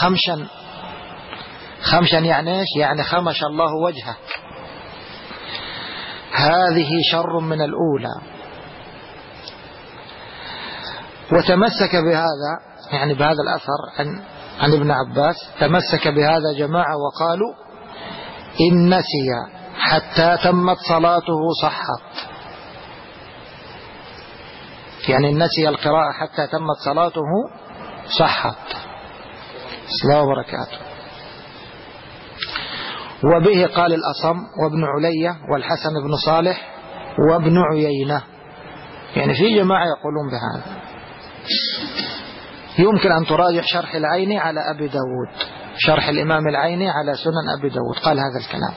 S1: خمشا يعني ايش؟ يعني خمش الله وجهك. هذه شر من الأولى. وتمسك بهذا، يعني بهذا الأثر عن ابن عباس، تمسك بهذا جماعة وقالوا إن نسي حتى تمت صلاته صحت، يعني نسي القراءة حتى تمت صلاته صحت. السلام وبركاته. وبه قال الأصم وابن علية والحسن بن صالح وابن عيينة، يعني في جماعة يقولون بهذا. يمكن أن تراجع شرح العيني على أبي داود، شرح الإمام العيني على سنن أبي داود قال هذا الكلام.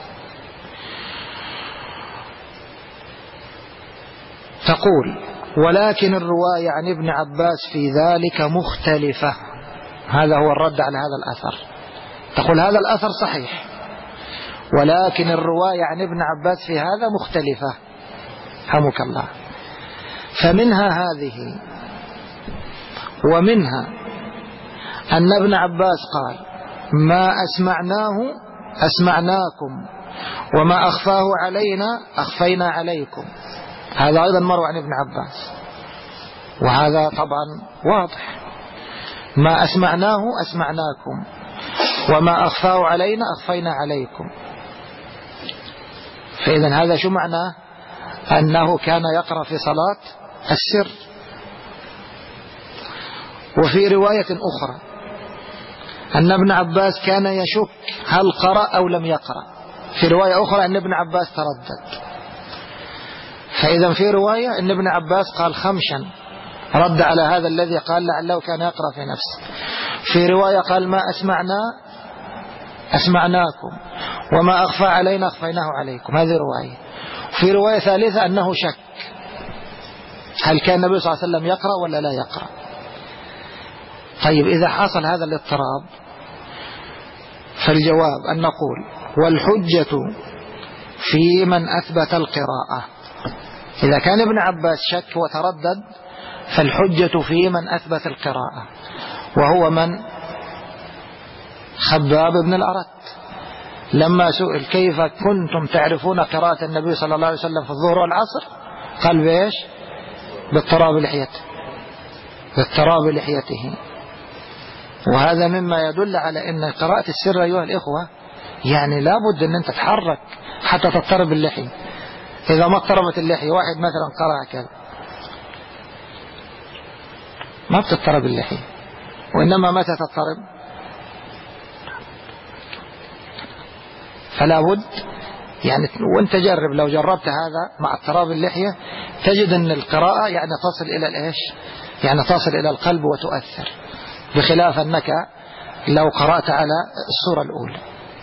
S1: تقول ولكن الرواية عن ابن عباس في ذلك مختلفة. هذا هو الرد على هذا الأثر. تقول هذا الأثر صحيح، ولكن الرواية عن ابن عباس في هذا مختلفة، حمك الله. فمنها هذه، ومنها أن ابن عباس قال ما أسمعناه أسمعناكم وما أخفاه علينا أخفينا عليكم. هذا أيضا مروي عن ابن عباس، وهذا طبعا واضح. ما أسمعناه أسمعناكم وما أخفاه علينا أخفينا عليكم. فإذا هذا شو معناه؟ أنه كان يقرأ في صلاة السر. وفي رواية أخرى أن ابن عباس كان يشك هل قرأ أو لم يقرأ. في رواية أخرى أن ابن عباس تردد. فإذا في رواية أن ابن عباس قال خمشا، رد على هذا الذي قال لعله كان يقرأ في نفسه. في رواية قال ما أسمعنا أسمعناكم وما أخفى علينا أخفيناه عليكم. هذه رواية. في رواية ثالثة أنه شك هل كان النبي صلى الله عليه وسلم يقرأ ولا لا يقرأ. طيب إذا حصل هذا الاضطراب فالجواب أن نقول والحجة في من أثبت القراءة. إذا كان ابن عباس شك وتردد فالحجة في من أثبت القراءة، وهو من؟ خباب بن الأرت. لما سئل كيف كنتم تعرفون قراءة النبي صلى الله عليه وسلم في الظهر والعصر قال بإيش؟ باضطراب لحيته، باضطراب لحيته. وهذا مما يدل على أن قراءة السر أيها الإخوة يعني لابد أن أنت تتحرك حتى تضطرب اللحية. إذا ما اضطربت اللحية، واحد مثلا قرأ كذا، ما بتضطرب اللحية. وإنما متى تضطرب؟ فلا بد يعني، وانت جرب، لو جربت هذا مع اضطراب اللحية تجد أن القراءة يعني تصل إلى الإيش؟ يعني تصل إلى القلب وتؤثر، بخلاف أنك لو قرأت على الصورة الأولى.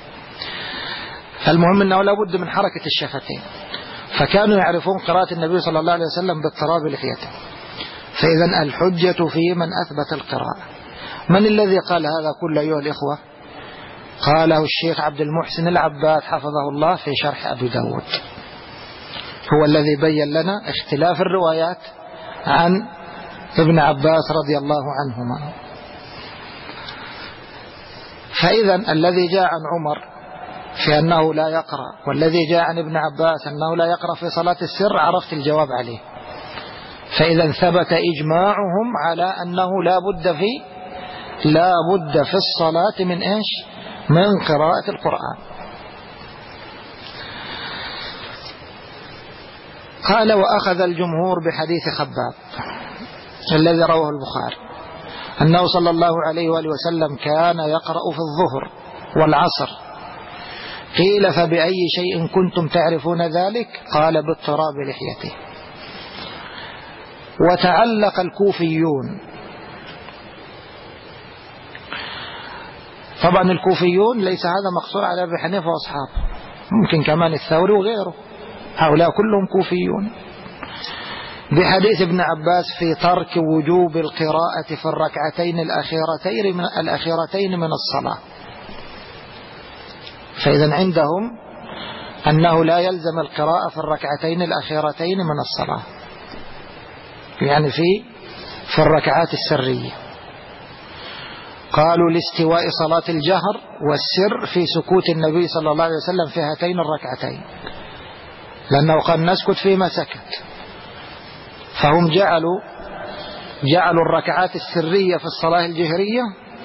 S1: فالمهم أنه لا بد من حركة الشفتين. فكانوا يعرفون قراءة النبي صلى الله عليه وسلم باضطراب لحيته. فإذا الحجة في من أثبت القراءة. من الذي قال هذا كله أيها الإخوة؟ قاله الشيخ عبد المحسن العباد حفظه الله في شرح أبي داود. هو الذي بين لنا اختلاف الروايات عن ابن عباس رضي الله عنهما. فإذا الذي جاء عن عمر في أنه لا يقرأ، والذي جاء عن ابن عباس أنه لا يقرأ في صلاة السر، عرفت الجواب عليه. فإذا ثبت إجماعهم على أنه لا بد في الصلاة من إيش؟ من قراءة القرآن. قال وأخذ الجمهور بحديث خباب الذي رواه البخاري أنه صلى الله عليه وآله وسلم كان يقرأ في الظهر والعصر. قيل فبأي شيء كنتم تعرفون ذلك؟ قال باضطراب لحيته. وتعلق الكوفيون، طبعا الكوفيون ليس هذا مقصور على أبي حنيفة وأصحابه، ممكن كمان الثوري وغيره، هؤلاء كلهم كوفيون، بحديث ابن عباس في ترك وجوب القراءة في الركعتين الأخيرتين من الصلاة. فإذا عندهم أنه لا يلزم القراءة في الركعتين الأخيرتين من الصلاة، يعني في الركعات السرية. قالوا لاستواء صلاة الجهر والسر في سكوت النبي صلى الله عليه وسلم في هاتين الركعتين. لأنه قال نسكت فيما سكت. فهم جعلوا الركعات السرية في الصلاة الجهرية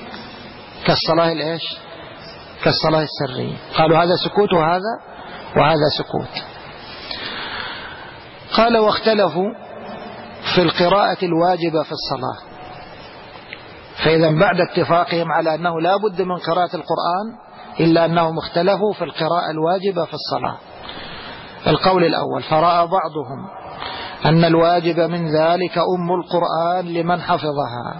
S1: كالصلاة السرية. قالوا هذا سكوت وهذا سكوت. قال واختلفوا في القراءة الواجبة في الصلاة. فإذا بعد اتفاقهم على أنه لا بد من قراءة القرآن إلا أنهم اختلفوا في القراءة الواجبة في الصلاة. القول الأول: فرأى بعضهم أن الواجب من ذلك أم القرآن لمن حفظها.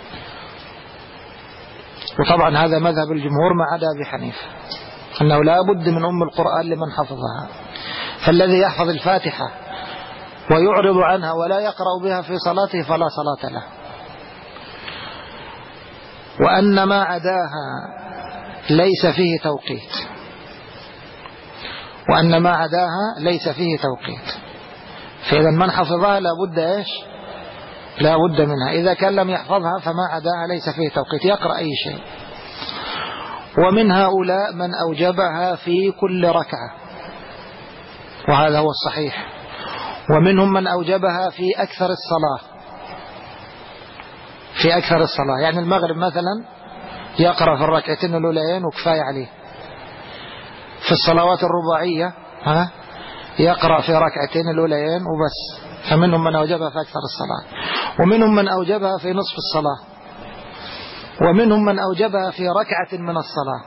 S1: وطبعا هذا مذهب الجمهور ما عدا أبي حنيفة، أنه لا بد من أم القرآن لمن حفظها. فالذي يحفظ الفاتحة ويعرض عنها ولا يقرأ بها في صلاته فلا صلاة له. وأن ما عداها ليس فيه توقيت. فإذا من حفظها لا بد منها. إذا كان لم يحفظها فما عداها ليس فيه توقيت، يقرأ أي شيء. ومن هؤلاء من أوجبها في كل ركعة، وهذا هو الصحيح. ومنهم من أوجبها في أكثر الصلاة، يعني المغرب مثلا يقرأ في الركعتين الأولين وكفاية عليه. في الصلوات الرباعية يقرأ في ركعتين الأولين وبس. فمنهم من أوجبها في أكثر الصلاة، ومنهم من أوجبها في نصف الصلاة، ومنهم من أوجبها في ركعة من الصلاة.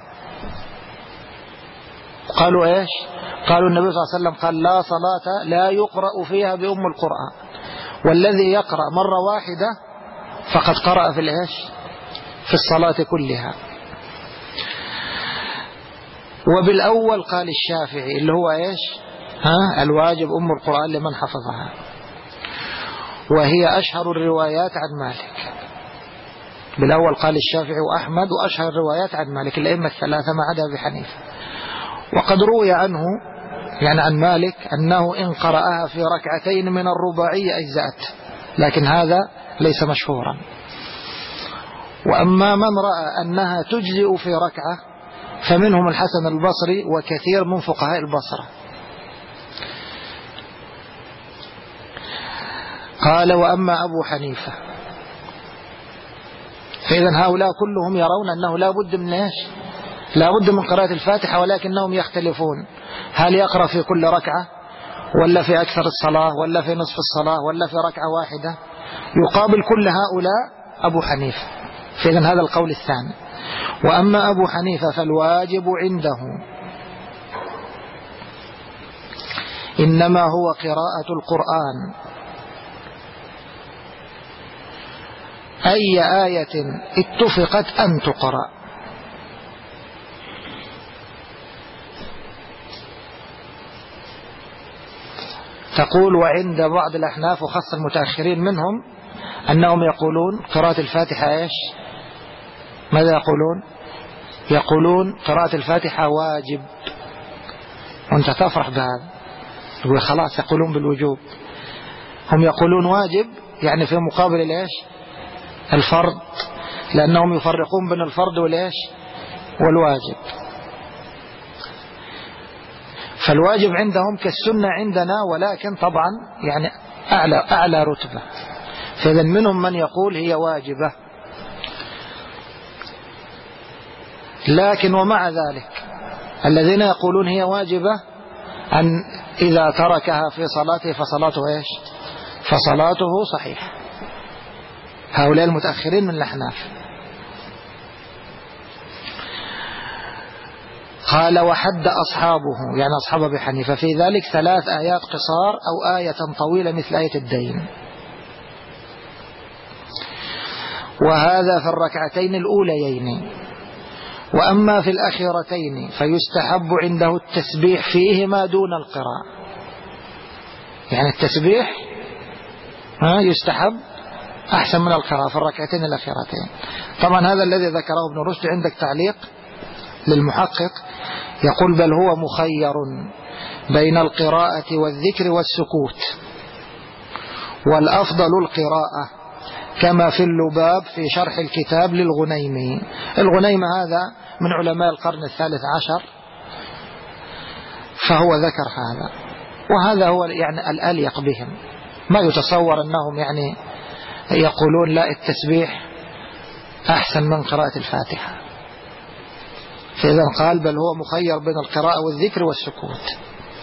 S1: قالوا إيش؟ قالوا النبي صلى الله عليه وسلم قال: لا صلاة لا يقرأ فيها بأم القرآن، والذي يقرأ مرة واحدة فقد قرأ في الصلاة كلها. وبالأول قال الشافعي اللي هو إيش؟ الواجب أم القرآن لمن حفظها، وهي أشهر الروايات عن مالك. بالأول قال الشافعي وأحمد، وأشهر الروايات عن مالك، الأئمة الثلاثة ما عدا أبي حنيفة. وقد روي عنه يعني عن مالك أنه إن قرأها في ركعتين من الرباعية أجزأت، لكن هذا ليس مشهورا. وأما من رأى أنها تجزئ في ركعة فمنهم الحسن البصري وكثير من فقهاء البصرة. قال: وأما أبو حنيفة فإذا هؤلاء كلهم يرون أنه لا بد من قراءة الفاتحة، ولكنهم يختلفون: هل يقرأ في كل ركعة، ولا في أكثر الصلاة، ولا في نصف الصلاة، ولا في ركعة واحدة؟ يقابل كل هؤلاء أبو حنيفة. فإذا هذا القول الثاني. وأما أبو حنيفة فالواجب عنده إنما هو قراءة القرآن، أي آية اتفقت أن تقرأ. تقول: وعند بعض الأحناف وخاصة المتأخرين منهم أنهم يقولون قراءة الفاتحة إيش؟ ماذا يقولون قراءة الفاتحة واجب. وأنت تفرح بهذا، يقول خلاص يقولون بالوجوب. هم يقولون واجب يعني في مقابل إيش؟ الفرض، لأنهم يفرقون بين الفرض والواجب. فالواجب عندهم كالسنة عندنا، ولكن طبعا يعني أعلى رتبة. فإذا منهم من يقول هي واجبة، لكن ومع ذلك الذين يقولون هي واجبة أن إذا تركها في صلاته فصلاته إيش؟ فصلاته صحيح. هؤلاء المتأخرين من الأحناف. قال: وحد أصحابه يعني أصحاب أبي حنيفة في ذلك 3 آيات قصار أو آية طويلة مثل آية الدين، وهذا في الركعتين الأوليين. وأما في الأخيرتين فيستحب عنده التسبيح فيهما دون القراءة، يعني التسبيح يستحب أحسن من القراءة في الركعتين الأخيرتين. طبعا هذا الذي ذكره ابن رشد. عندك تعليق للمحقق يقول: بل هو مخير بين القراءة والذكر والسكوت، والأفضل القراءة، كما في اللباب في شرح الكتاب للغنيمي. الغنيمي هذا من علماء القرن 13، فهو ذكر هذا. وهذا هو يعني الأليق بهم. ما يتصور أنهم يعني يقولون لا التسبيح أحسن من قراءة الفاتحة. فإذا قال بل هو مخير بين القراءة والذكر والسكوت.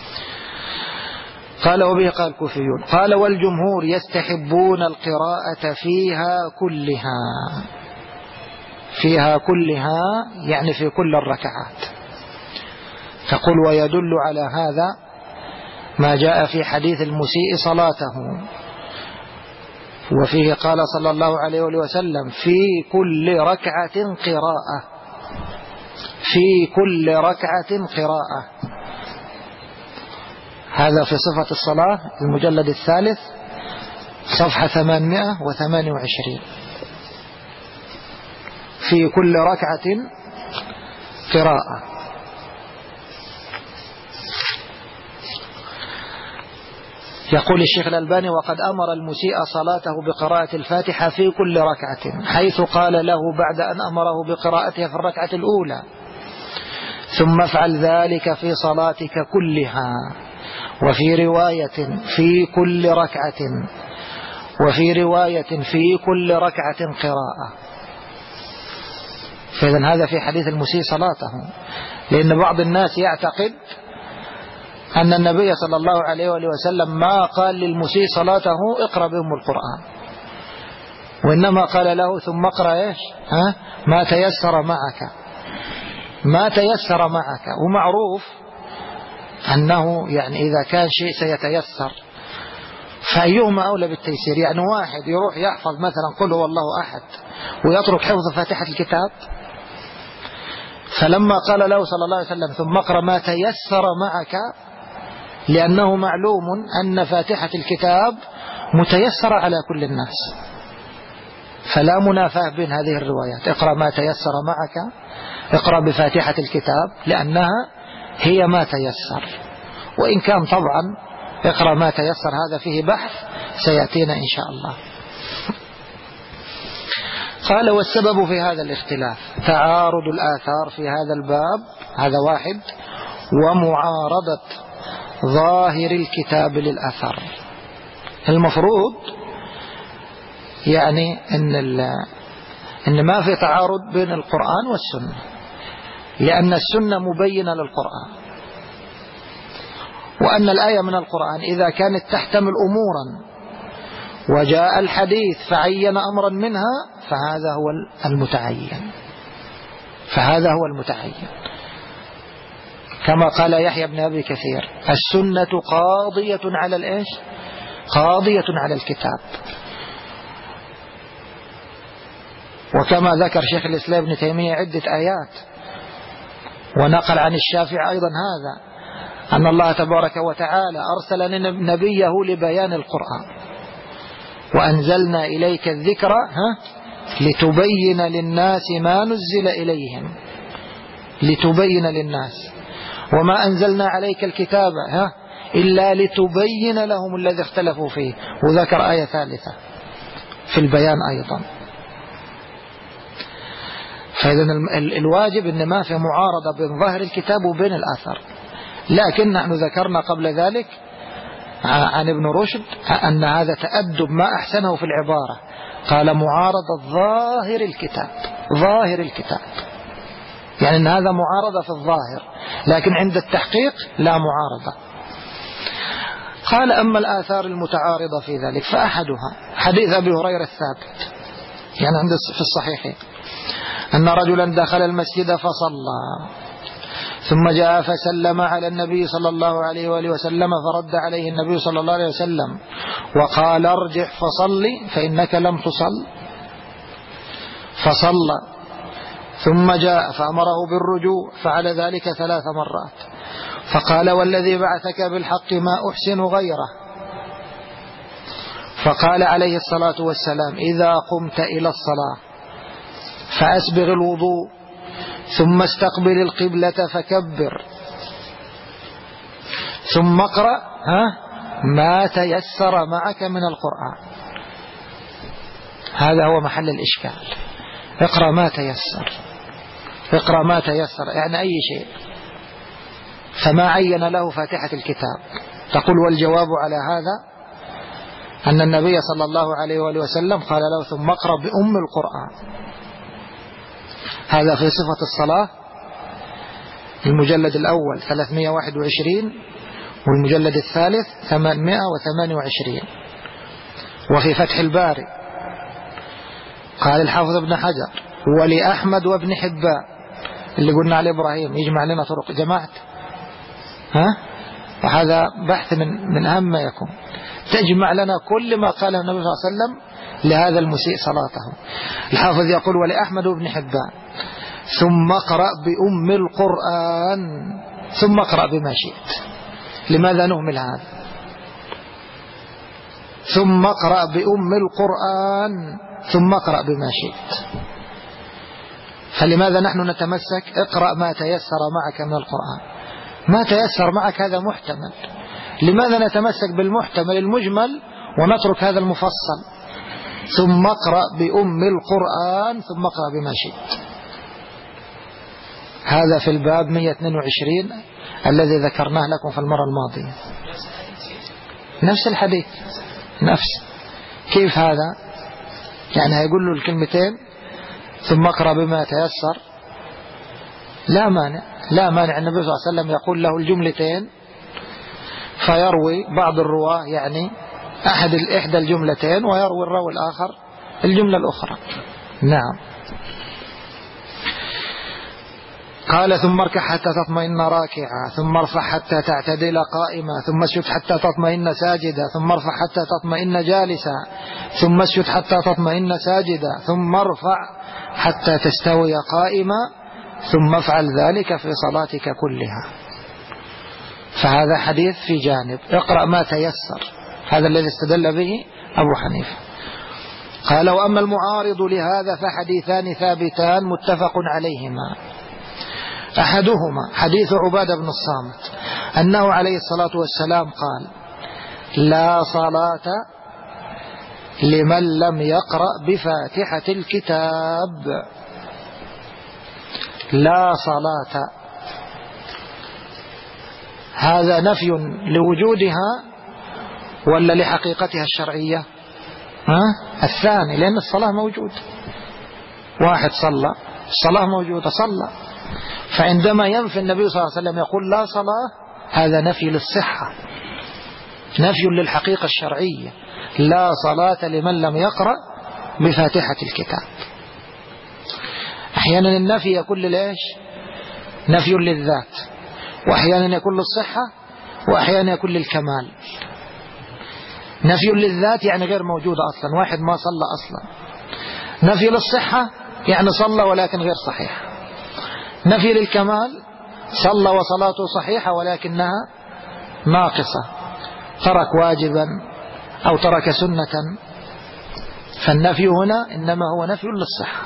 S1: قال وبه قال الكوفيون. قال والجمهور يستحبون القراءة فيها كلها يعني في كل الركعات. تقول ويدل على هذا ما جاء في حديث المسيء صلاته، وفيه قال صلى الله عليه وسلم في كل ركعة قراءة، في كل ركعة قراءة. هذا في صفة الصلاة المجلد 3 صفحة 828. في كل ركعة قراءة. يقول الشيخ الألباني وقد أمر المسيء صلاته بقراءة الفاتحة في كل ركعة، حيث قال له بعد أن أمره بقراءتها في الركعة الأولى ثم افعل ذلك في صلاتك كلها. وفي رواية في كل ركعة، وفي رواية في كل ركعة قراءة. فإذن هذا في حديث المسيء صلاته، لأن بعض الناس يعتقد أن النبي صلى الله عليه وسلم ما قال للمسيء صلاته اقرأ بهم القرآن، وإنما قال له ثم اقرأ إيش ما تيسر معك، ما تيسر معك. ومعروف أنه يعني إذا كان شيء سيتيسر فأيهما أولى بالتيسير؟ يعني واحد يروح يحفظ مثلا قل هو الله أحد ويترك حفظ فاتحة الكتاب. فلما قال له صلى الله عليه وسلم ثم اقرأ ما تيسر معك، لأنه معلوم أن فاتحة الكتاب متيسرة على كل الناس، فلا منافاة بين هذه الروايات. اقرأ ما تيسر معك، اقرأ بفاتحة الكتاب، لأنها هي ما تيسر. وإن كان طبعا اقرأ ما تيسر هذا فيه بحث سيأتينا إن شاء الله. قال والسبب في هذا الاختلاف تعارض الآثار في هذا الباب، هذا واحد، ومعارضة ظاهر الكتاب للأثر. المفروض يعني إن ما في تعارض بين القرآن والسنة، لأن السنة مبينة للقرآن، وأن الآية من القرآن إذا كانت تحتمل أمورا وجاء الحديث فعين أمرا منها فهذا هو المتعين، فهذا هو المتعين. كما قال يحيى بن أبي كثير السنة قاضية على الإيش؟ قاضية على الكتاب. وكما ذكر شيخ الإسلام ابن تيمية عدة آيات، ونقل عن الشافعي أيضا هذا، أن الله تبارك وتعالى أرسل نبيه لبيان القرآن، وأنزلنا إليك الذكر لتبين للناس ما نزل إليهم، لتبين للناس، وما أنزلنا عليك الكتاب إلا لتبين لهم الذي اختلفوا فيه. وذكر آية ثالثة في البيان أيضا. فإذا الواجب أن ما في معارضة بين ظاهر الكتاب وبين الآثار. لكن نحن ذكرنا قبل ذلك عن ابن رشد أن هذا تأدب ما أحسنه في العبارة، قال معارضة ظاهر الكتاب، ظاهر الكتاب، يعني أن هذا معارضة في الظاهر، لكن عند التحقيق لا معارضة. قال أما الآثار المتعارضة في ذلك فأحدها حديث أبي هريرة الثابت يعني عند في الصحيحين أن رجلا دخل المسجد فصلى ثم جاء فسلم على النبي صلى الله عليه وآله وسلم فرد عليه النبي صلى الله عليه وسلم وقال ارجع فصلي فإنك لم تصل، فصلى ثم جاء فأمره بالرجوع فعل ذلك 3 مرات، فقال والذي بعثك بالحق ما أحسن غيره. فقال عليه الصلاة والسلام إذا قمت إلى الصلاة فأسبغ الوضوء ثم استقبل القبلة فكبر ثم اقرأ ما تيسر معك من القرآن. هذا هو محل الإشكال. اقرأ ما تيسر، اقرأ ما تيسر يعني أي شيء، فما عين له فاتحة الكتاب تقول والجواب على هذا أن النبي صلى الله عليه وآله وسلم قال له ثم اقرأ بأم القرآن. هذا في صفة الصلاة، المجلد الأول 321 والمجلد الثالث 828. وفي فتح الباري قال الحافظ ابن حجر ولأحمد وابن حبان اللي قلنا عليه إبراهيم يجمع لنا طرق جماعة، وهذا بحث من أهم ما يكون، تجمع لنا كل ما قاله النبي صلى الله عليه وسلم لهذا المسيء صلاته. الحافظ يقول ولأحمد وابن حبان ثم اقرأ بأم القرآن ثم اقرأ بما شئت. لماذا نهمل هذا؟ ثم اقرأ بأم القرآن ثم اقرأ بما شئت. فلماذا نحن نتمسك اقرأ ما تيسر معك من القرآن؟ ما تيسر معك هذا محتمل، لماذا نتمسك بالمحتمل المجمل ونترك هذا المفصل؟ ثم اقرأ بأم القرآن ثم اقرأ بما شئت. هذا في الباب 122 الذي ذكرناه لكم في المرة الماضية. نفس الحديث نفس. كيف هذا؟ يعني هيقول له الكلمتين ثم اقرأ بما تيسر، لا مانع، لا مانع. النبي صلى الله عليه وسلم يقول له الجملتين فيروي بعض الرواة يعني إحدى الجملتين ويروي الراوي الآخر الجملة الأخرى. نعم. قال ثم اركع حتى تطمئن راكعا ثم ارفع حتى تعتدل قائما ثم اسجد حتى تطمئن ساجدا ثم ارفع حتى تطمئن جالسا ثم اسجد حتى تطمئن ساجدا ثم ارفع حتى تستوي قائما ثم افعل ذلك في صلاتك كلها. فهذا حديث في جانب اقرأ ما تيسر، هذا الذي استدل به أبو حنيفة. قال وأما المعارض لهذا فحديثان ثابتان متفق عليهما. أحدهما حديث عبادة بن الصامت أنه عليه الصلاة والسلام قال لا صلاة لمن لم يقرأ بفاتحة الكتاب. لا صلاة، هذا نفي لوجودها ولا لحقيقتها الشرعية؟ الثاني، لأن الصلاة موجودة، واحد صلى الصلاة موجودة صلى. فعندما ينفي النبي صلى الله عليه وسلم يقول لا صلاة، هذا نفي للصحة، نفي للحقيقة الشرعية. لا صلاة لمن لم يقرأ بفاتحة الكتاب. أحيانا النفي يكون للإيش؟ نفي للذات، وأحيانا يكون للصحة، وأحيانا يكون للكمال. نفي للذات يعني غير موجودة أصلا، واحد ما صلى أصلا. نفي للصحة يعني صلى ولكن غير صحيح. نفي للكمال صلى وصلاته صحيحة ولكنها ناقصة، ترك واجبا أو ترك سنة. فالنفي هنا إنما هو نفي للصحة.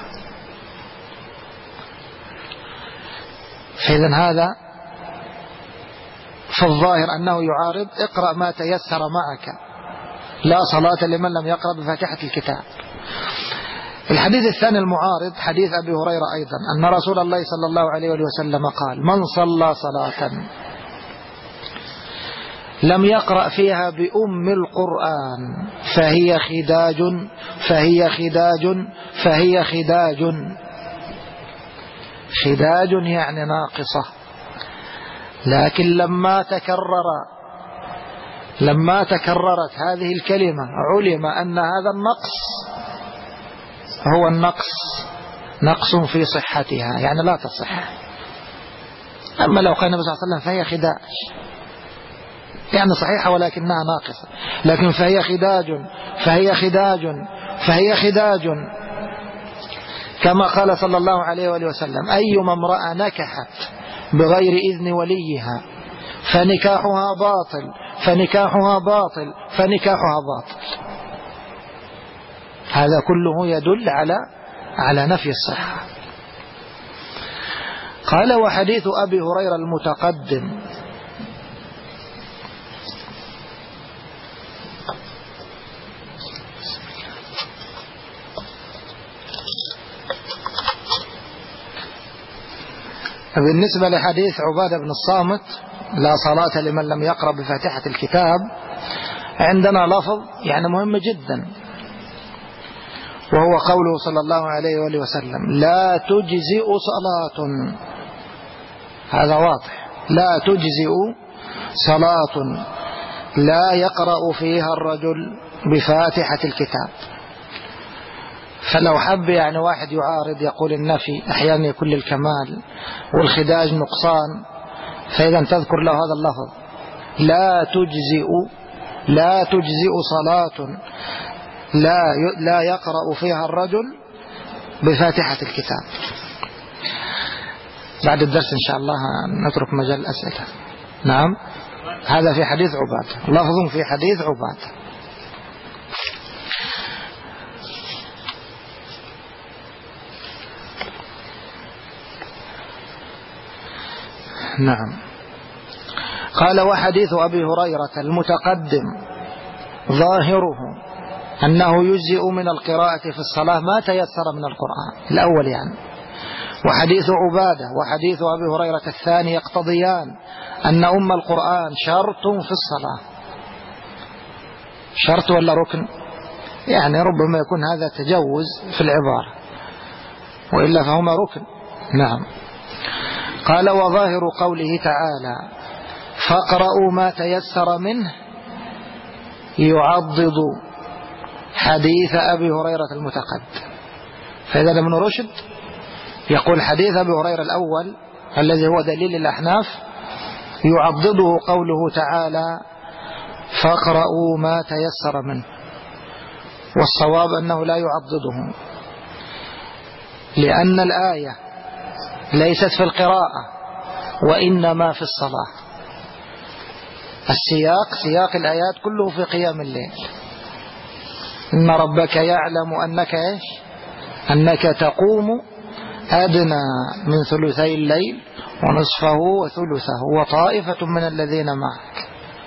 S1: فإذن هذا فالظاهر أنه يعارض اقرأ ما تيسر معك، لا صلاة لمن لم يقرأ بفاتحة الكتاب. الحديث الثاني المعارض حديث أبي هريرة أيضا أن رسول الله صلى الله عليه وسلم قال من صلى صلاة لم يقرأ فيها بأم القرآن فهي خداج فهي خداج فهي خداج. خداج يعني ناقصة. لكن لما تكررت هذه الكلمة علم أن هذا النقص هو نقص في صحتها، يعني لا تصح. أما لو قال النبي صلى الله عليه وسلم فهي خداج يعني صحيحة ولكنها ناقصة، لكن فهي خداج فهي خداج فهي خداج، كما قال صلى الله عليه وآله وسلم أيما امرأة نكحت بغير إذن وليها فنكاحها باطل فنكاحها باطل فنكاحها باطل. هذا كله يدل على نفي الصحة. قال وحديث أبي هريرة المتقدم بالنسبة لحديث عبادة بن الصامت لا صلاة لمن لم يقرأ بفاتحة الكتاب، عندنا لفظ يعني مهم جدا، وهو قوله صلى الله عليه وآله وسلم لا تجزئ صلاة. هذا واضح، لا تجزئ صلاة لا يقرأ فيها الرجل بفاتحة الكتاب. فلو حب يعني واحد يعارض يقول النفي أحيانا يكون للكمال والخداج نقصان، فإذا تذكر له هذا اللفظ لا تجزئ صلاة لا يقرأ فيها الرجل بفاتحة الكتاب. بعد الدرس إن شاء الله نترك مجال الأسئلة. نعم، هذا في حديث عبادة، لفظ في حديث عبادة. نعم. قال وحديث أبي هريرة المتقدم ظاهره أنه يجزئ من القراءة في الصلاة ما تيسر من القرآن الأول يعني، وحديث عبادة وحديث أبي هريرة الثاني يقتضيان أن أم القرآن شرط في الصلاة. شرط ولا ركن؟ يعني ربما يكون هذا تجوز في العبارة، وإلا فهما ركن. نعم. قال وظاهر قوله تعالى فاقرأوا ما تيسر منه يعضد حديث أبي هريرة المتقدم. فإذا ابن رشد يقول حديث أبي هريرة الأول الذي هو دليل الأحناف يعضده قوله تعالى فاقرأوا ما تيسر منه، والصواب أنه لا يعضده، لأن الآية ليست في القراءة وإنما في الصلاة. سياق الآيات كله في قيام الليل. إن ربك يعلم أنك تقوم أدنى من ثلثي الليل ونصفه وثلثه وطائفة من الذين معك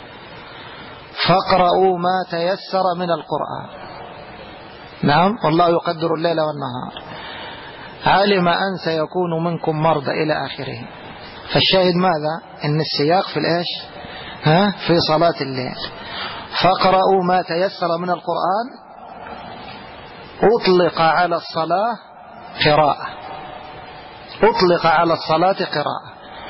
S1: فاقرأوا ما تيسر من القرآن. نعم. والله يقدر الليل والنهار، علم أن سيكون منكم مرضى إلى آخره. فالشاهد ماذا؟ إن السياق في الإيش؟ في صلاة الليل. فاقرأوا ما تيسر من القرآن أطلق على الصلاة قراءة، أطلق على الصلاة قراءة،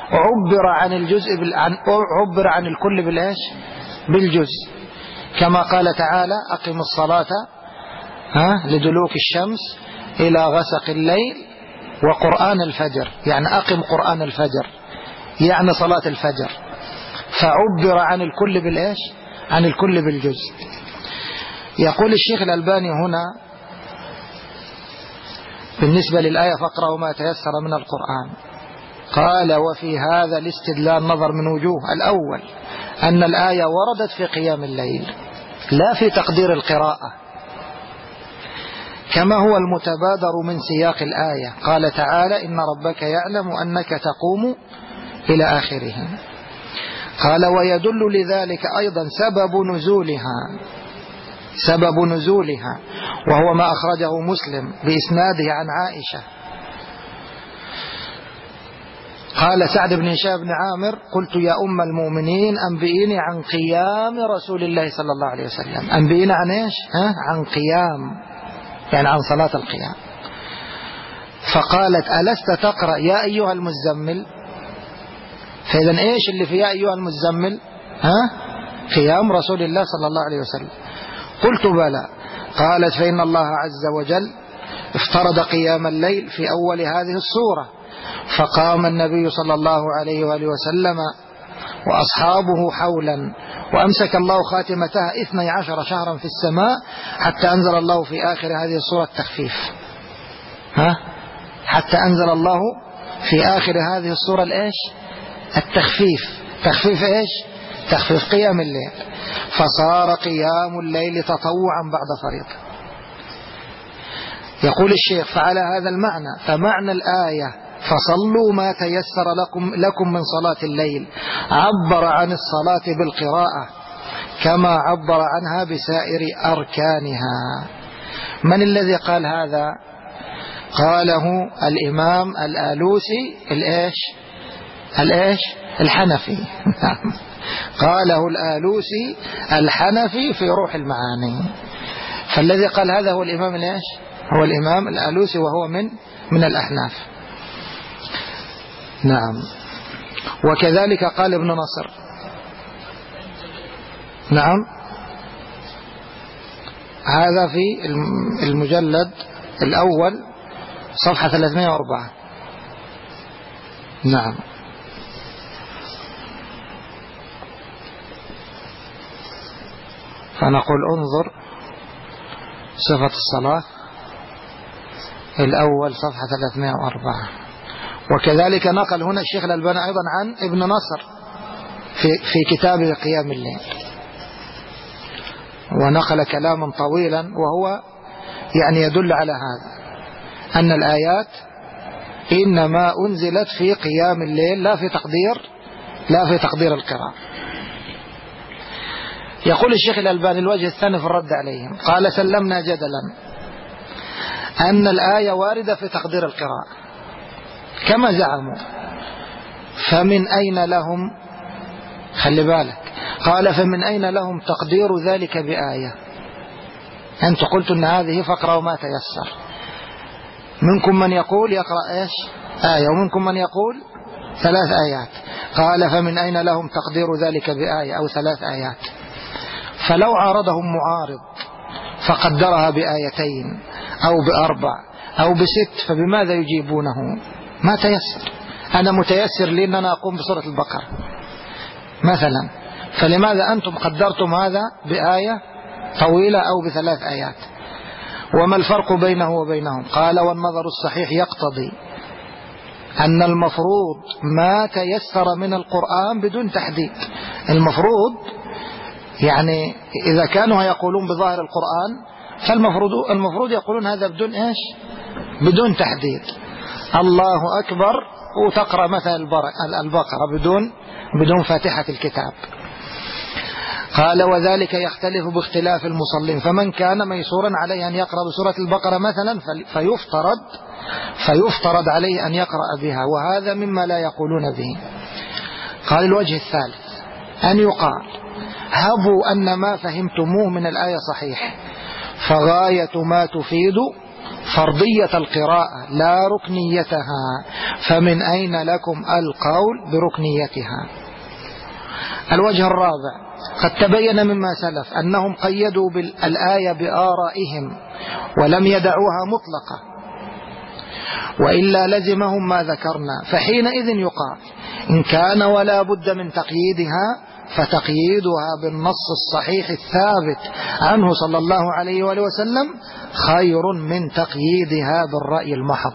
S1: عبر عن الكل بالإيش؟ بالجزء، كما قال تعالى أقم الصلاة لدلوك الشمس إلى غسق الليل وقرآن الفجر، يعني أقم قرآن الفجر يعني صلاة الفجر، فعبر عن الكل بالإيش؟ عن الكل بالجزء. يقول الشيخ الألباني هنا بالنسبة للآية فاقرأوا ما تيسر من القرآن، قال وفي هذا الاستدلال نظر من وجوه. الأول أن الآية وردت في قيام الليل لا في تقدير القراءة، كما هو المتبادر من سياق الآية. قال تعالى إن ربك يعلم أنك تقوم إلى آخره. قال ويدل لذلك أيضا سبب نزولها وهو ما أخرجه مسلم بإسناده عن عائشة. قال سعد بن هشام بن عامر قلت يا أم المؤمنين أنبئيني عن قيام رسول الله صلى الله عليه وسلم. أنبئينا عن إيش؟ عن قيام، يعني عن صلاة القيام. فقالت ألست تقرأ يا أيها المزمل؟ فإذا إيش اللي في يا أيها المزمل؟ قيام رسول الله صلى الله عليه وسلم. قلت بلى. قالت فإن الله عز وجل افترض قيام الليل في أول هذه الصورة، فقام النبي صلى الله عليه وآله وسلم وأصحابه حولا، وأمسك الله خاتمتها 12 شهرا في السماء حتى أنزل الله في آخر هذه الصورة التخفيف. حتى أنزل الله في آخر هذه الصورة الإيش؟ التخفيف. تخفيف إيش؟ تخفيف قيام الليل، فصار قيام الليل تطوعا بعد فريضة. يقول الشيخ فعلى هذا المعنى فمعنى الآية فصلوا ما تيسر لكم من صلاة الليل عبر عن الصلاة بالقراءة كما عبر عنها بسائر أركانها. من الذي قال هذا؟ قاله الإمام الآلوسي الإيش؟ الإيش؟ الحنفي. قاله الآلوسي الحنفي في روح المعاني. فالذي قال هذا هو الإمام الإيش؟ هو الإمام الآلوسي، وهو من الأحناف. نعم. وكذلك قال ابن نصر. نعم، هذا في المجلد الأول صفحة 304. نعم. فنقول انظر صفة الصلاة الأول صفحة 304. وكذلك نقل هنا الشيخ الألباني أيضا عن ابن نصر في كتابه قيام الليل، ونقل كلاما طويلا، وهو يعني يدل على هذا، أن الآيات إنما أنزلت في قيام الليل لا في تقدير القراءة. يقول الشيخ الألباني الوجه الثاني في الرد عليهم، قال: سلمنا جدلا أن الآية واردة في تقدير القراءة كما زعموا، فمن أين لهم، خلي بالك، قال: فمن أين لهم تقدير ذلك بآية؟ أنت قلت أن هذه فقرة وما تيسر، منكم من يقول يقرأ إيش؟ آية، ومنكم من يقول 3 آيات. قال: فمن أين لهم تقدير ذلك بآية أو 3 آيات؟ فلو عارضهم معارض فقدرها بآيتين أو ب4 أو ب6 فبماذا يجيبونه؟ ما تيسر. أنا متيسر لي أن أنا أقوم بسورة البقرة مثلا، فلماذا أنتم قدرتم هذا بآية طويلة أو ب3 آيات؟ وما الفرق بينه وبينهم؟ قال: والنظر الصحيح يقتضي أن المفروض ما تيسر من القرآن بدون تحديد. المفروض يعني إذا كانوا يقولون بظاهر القرآن فالمفروض يقولون هذا بدون إيش؟ بدون تحديد. الله أكبر وتقرأ مثلا البقرة بدون فاتحة الكتاب. قال: وذلك يختلف باختلاف المصلين، فمن كان ميسورا عليه أن يقرأ بسورة البقرة مثلا فيفترض عليه أن يقرأ بها، وهذا مما لا يقولون به. قال: الوجه الثالث أن يقال: هبوا أن ما فهمتموه من الآية صحيح، فغاية ما تفيد فرضية القراءة لا ركنيتها، فمن أين لكم القول بركنيتها؟ الوجه الرابع: قد تبين مما سلف أنهم قيدوا الآية بآرائهم ولم يدعوها مطلقة، وإلا لزمهم ما ذكرنا، فحينئذ يقال: إن كان ولا بد من تقييدها فتقييدها بالنص الصحيح الثابت عنه صلى الله عليه وآله وسلم خير من تقييدها بالرأي المحض.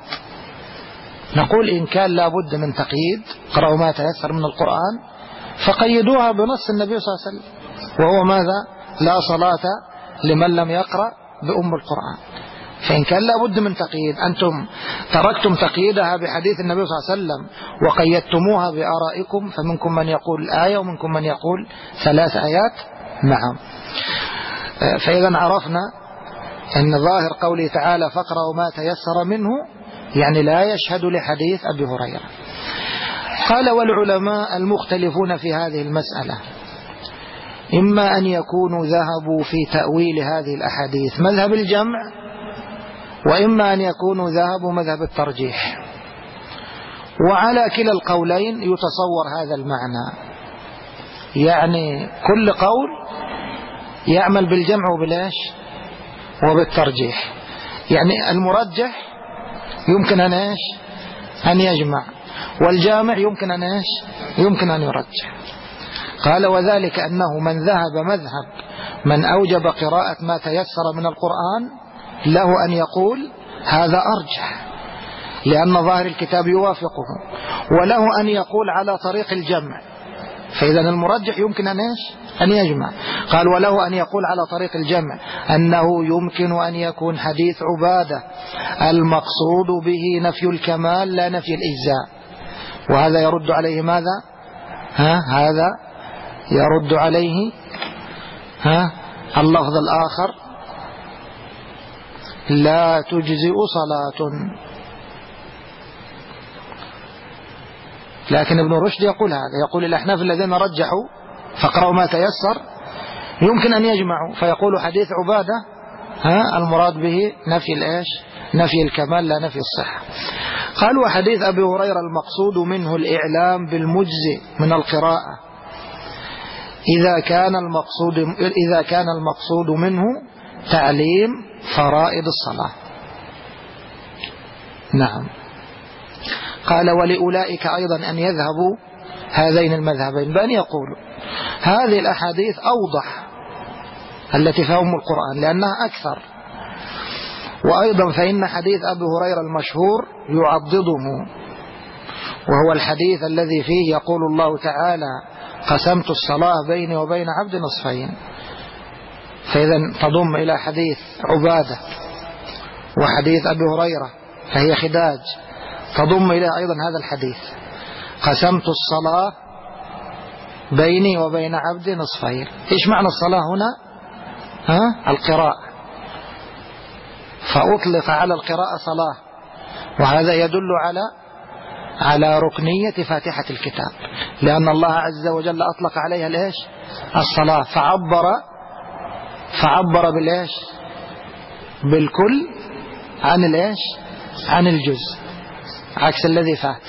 S1: نقول: إن كان لا بد من تقييد، قرأوا ما تيسر من القرآن، فقيدوها بنص النبي صلى الله عليه وسلم، وهو ماذا؟ لا صلاة لمن لم يقرأ بأم القرآن. فإن كان لا بد من تقييد، أنتم تركتم تقييدها بحديث النبي صلى الله عليه وسلم وقيدتموها بآرائكم، فمنكم من يقول آية ومنكم من يقول 3 آيات. نعم. فإذا عرفنا أن ظاهر قوله تعالى: فاقرأوا ما تيسر منه، يعني لا يشهد لحديث أبي هريرة. قال: والعلماء المختلفون في هذه المسألة إما أن يكونوا ذهبوا في تأويل هذه الأحاديث مذهب الجمع، وإما أن يكونوا ذهبوا مذهب الترجيح، وعلى كلا القولين يتصور هذا المعنى، يعني كل قول يعمل بالجمع وبلاش وبالترجيح. يعني المرجح يمكن أن يجمع، والجامع يمكن أن يرجح. قال: وذلك أنه من ذهب مذهب من أوجب قراءة ما تيسر من القرآن له أن يقول هذا أرجح لأن ظاهر الكتاب يوافقه، وله أن يقول على طريق الجمع، فإذا المرجح يمكن أن يجمع. قال: وله أن يقول على طريق الجمع أنه يمكن أن يكون حديث عبادة المقصود به نفي الكمال لا نفي الإجزاء، وهذا يرد عليه ماذا؟ هذا يرد عليه اللفظ الآخر: لا تجزئ صلاة. لكن ابن رشد يقول هذا، يقول الأحناف الذين رجحوا فاقرأوا ما تيسر يمكن أن يجمعوا، فيقول حديث عبادة المراد به نفي الإيش؟ نفي الكمال لا نفي الصحة. قال وحديث أبي هريرة المقصود منه الإعلام بالمجزئ من القراءة إذا كان المقصود منه تعليم فرائض الصلاة. نعم. قال ولأولئك أيضا أن يذهبوا هذين المذهبين، بأن يقولوا هذه الأحاديث أوضح التي فيها أم القرآن لأنها أكثر، وأيضا فإن حديث أبي هريرة المشهور يعضده، وهو الحديث الذي فيه يقول الله تعالى قسمت الصلاة بيني وبين عبد نصفين، فإذا تضم إلى حديث عبادة وحديث أبي هريرة فهي خداج، تضم إلى أيضا هذا الحديث قسمت الصلاة بيني وبين عبد نصفين. إيش معنى الصلاة هنا؟ القراءة، فأطلق على القراءة صلاة، وهذا يدل على ركنية فاتحة الكتاب، لأن الله عز وجل أطلق عليها الإيش؟ الصلاة، فعبر بالإيش؟ بالكل عن الإيش؟ عن الجزء، عكس الذي فات.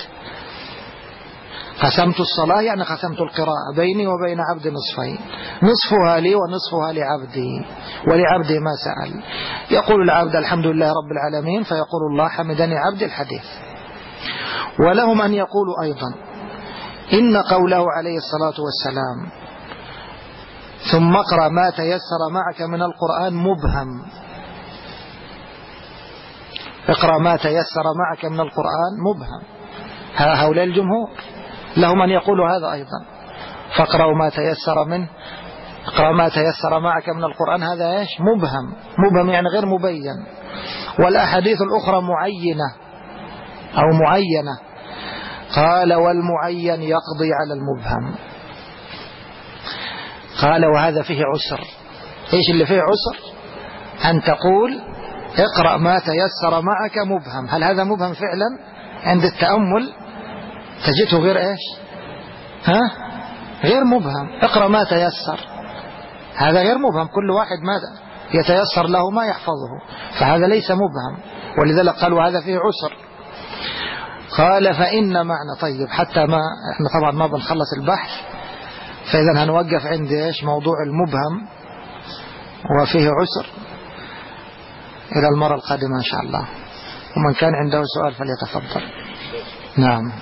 S1: قسمت الصلاة يعني قسمت القراءة بيني وبين عبد نصفين، نصفها لي ونصفها لعبدي، ولعبدي ما سأل. يقول العبد الحمد لله رب العالمين، فيقول الله حمدني عبدي الحديث. ولهم أن يقولوا أيضا إن قوله عليه الصلاة والسلام ثم اقرأ ما تيسر معك من القرآن مبهم، اقرأ ما تيسر معك من القرآن مبهم، هؤلاء الجمهور لهم أن يقولوا هذا أيضا، فاقرأوا ما تيسر منه، اقرأ ما تيسر معك من القرآن، هذا ايش؟ مبهم يعني غير مبين. والأحاديث الأخرى معينة أو معينة. قال والمعين يقضي على المبهم. قال وهذا فيه عسر. ايش اللي فيه عسر؟ أن تقول اقرأ ما تيسر معك مبهم، هل هذا مبهم فعلا؟ عند التأمل تجده غير ايش؟ غير مبهم. اقرأ ما تيسر، هذا غير مبهم، كل واحد ما يتيسر له ما يحفظه، فهذا ليس مبهم، ولذلك قالوا هذا فيه عسر. قال فإن معنى، طيب حتى ما احنا طبعا ما بنخلص البحث، فإذا هنوقف عند ايش؟ موضوع المبهم وفيه عسر إلى المرة القادمة إن شاء الله، ومن كان عنده سؤال فليتفضل. نعم.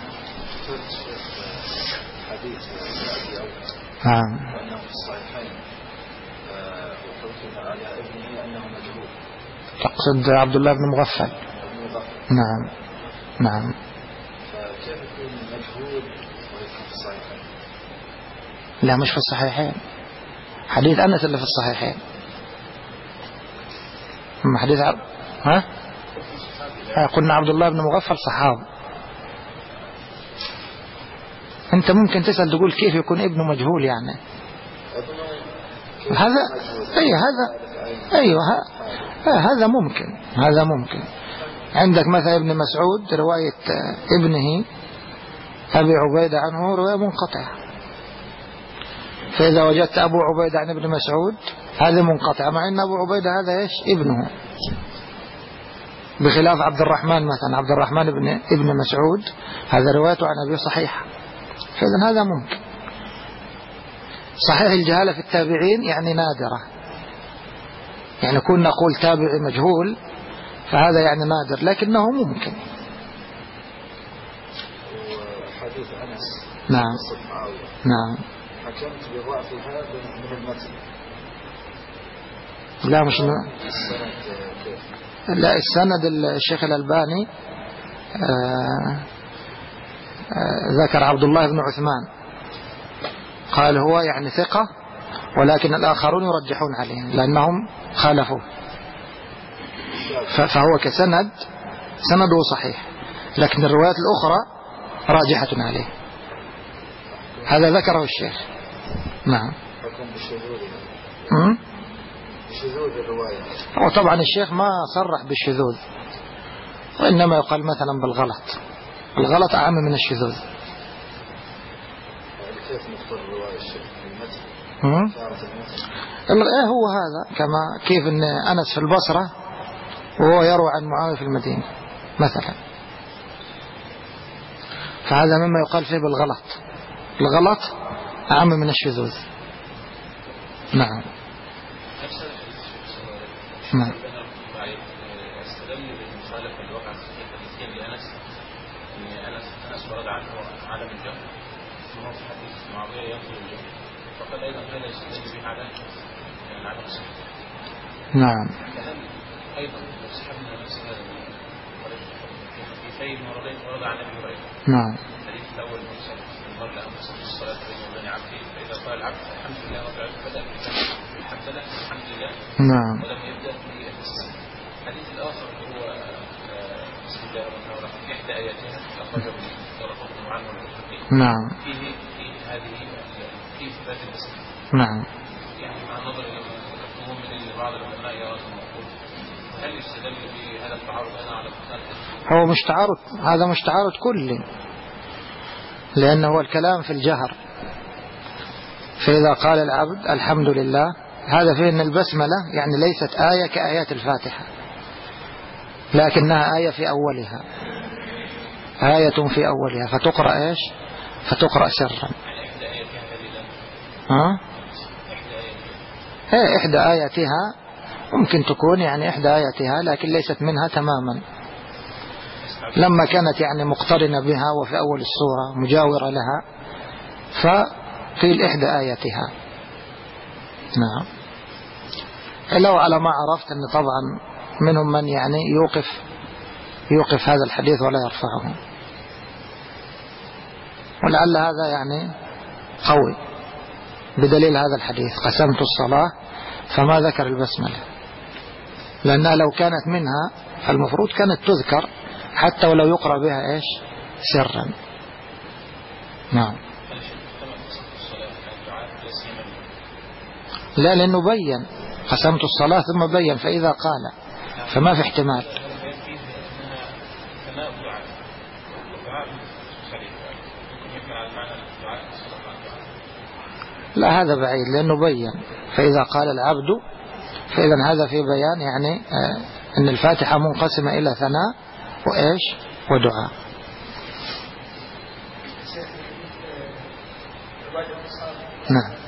S1: نعم. تقصد عبد الله بن مغفل؟ نعم. نعم.
S2: كيف يكون مجهول ويكون في الصحيحين؟
S1: لا مش في الصحيحين، حديث أنس اللي في الصحيحين. حديث قلنا عبد الله بن مغفل صحابي. أنت ممكن تسأل تقول كيف يكون ابنه مجهول يعني؟ هذا ممكن. عندك مثلا ابن مسعود رواية ابنه أبي عبيدة عنه رواية منقطعة، فإذا وجدت أبو عبيدة عن ابن مسعود هذا منقطع، مع أن أبو عبيدة هذا إيش؟ ابنه، بخلاف عبد الرحمن مثلا، عبد الرحمن ابن مسعود هذا روايته عن أبي صحيحة، فإذا هذا ممكن. صحيح الجهالة في التابعين يعني نادرة، يعني كنا نقول تابعي مجهول فهذا يعني نادر، لكنه ممكن.
S2: وحديث أنس
S1: نعم. نعم.
S2: حكمت بالضعف هذا من المتن.
S1: لا مش لا السند الشيخ الألباني ذكر عبد الله بن عثمان، قال هو يعني ثقة، ولكن الآخرون يرجحون عليه لأنهم خالفوه، فهو كسند سنده صحيح، لكن الروايات الأخرى راجحة عليه، هذا ذكره الشيخ. نعم.
S2: شذوذ الرواية.
S1: وطبعا الشيخ ما صرح بالشذوذ، وإنما يقال مثلا بالغلط، الغلط أعم من الشذوذ.
S2: كيف نختار رواية الشيخ المتن؟
S1: ايه هو هذا كما كيف ان أنس في البصرة وهو يروى عن معاوية في المدينة مثلا، فهذا مما يقال فيه بالغلط. الغلط أعم من الشذوذ. نعم. نعم.
S3: استدل بالمخالفة للواقع في حديثين لأنس أن أنس ورد عنه عالم الجهل ثم في حديث معاوية ينقل الجهل، فقد أيضا هذا يستدل به على العدم الصحيح.
S1: نعم.
S3: فهل أيضا لو سحبنا نفس هذا في حديثين ورد عن أبي هريرة.
S1: نعم.
S3: الحديث الأول مرسل المرء لا أنفسه في الصلاة بين يدين عبده، فإذا قال العبد الحمد لله رب العالمين بدأ بالحمد لله الحمد لله.
S1: نعم.
S3: ولم يبدأ بالتسليم. الحديث الآخر هو بسم الله الرحمن الرحيم إحدى آياتها أخرجه ورقمه عنه والمتقين.
S1: نعم.
S3: فيه هذه في إثبات الاسم.
S1: نعم.
S3: يعني مع النظر إلى مفهوم من بعض العلماء يرى المقول، هل يستدل بهذا التعارض هنا على القتال؟
S1: هو مش تعارض، هذا مش تعارض كلي، لأنه الكلام في الجهر. فإذا قال العبد الحمد لله هذا فيه أن البسملة يعني ليست آية كآيات الفاتحة، لكنها آية في أولها، آية في أولها، فتقرأ إيش؟ فتقرأ سرا. إحدى آياتها ممكن تكون يعني إحدى آياتها، لكن ليست منها تماما، لما كانت يعني مقترنة بها وفي أول السورة مجاورة لها فقيل إحدى آياتها. نعم. لو على ما عرفت أن طبعا منهم من يعني يوقف هذا الحديث ولا يرفعه، ولعل هذا يعني قوي بدليل هذا الحديث قسمت الصلاة فما ذكر البسملة، لأنها لو كانت منها فالمفروض كانت تذكر حتى ولو يقرأ بها إيش؟ سرا. نعم. لا، لأنه بين قسمت الصلاة ثم بين، فإذا قال فما في احتمال. لا، هذا بعيد لأنه بين، فإذا قال العبد فإذا هذا في بيان يعني أن الفاتحة منقسمة إلى ثناء وإيش ودعاء. نعم.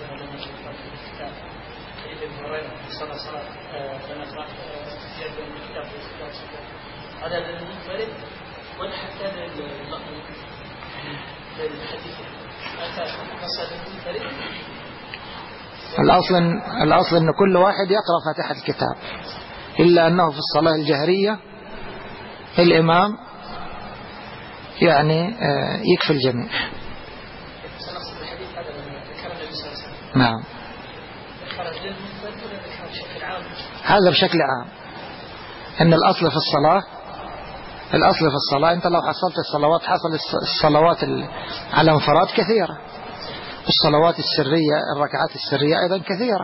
S4: هذا المنفرد ولا حتى الحديث
S1: الأصل أن كل واحد يقرأ فاتحة الكتاب، إلا أنه في الصلاة الجهرية الإمام يعني يكفي الجميع. نعم. هذا بشكل عام أن الأصل في الصلاة أنت لو حصلت الصلوات حصل الصلوات على انفراد كثيرة، الصلوات السرية الركعات السرية أيضا كثيرة،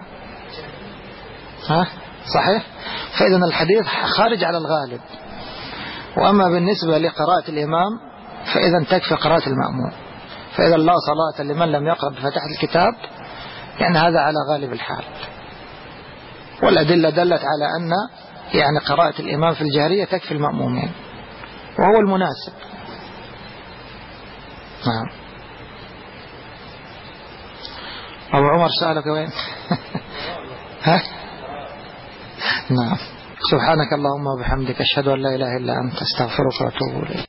S1: صحيح؟ فإذا الحديث خارج على الغالب. وأما بالنسبة لقراءة الإمام فإذا تكفي قراءة المأموم، فإذا لا صلاة لمن لم يقرأ بفتحة الكتاب، يعني هذا على غالب الحال. والأدلة دلت على أن يعني قراءة الإمام في الجهرية تكفي المأمومين، وهو المناسب. نعم. أبو عمر سألك وين؟ ها؟ نعم. سبحانك اللهم وبحمدك أشهد أن لا إله إلا أنت أستغفرك وأتوب إليك.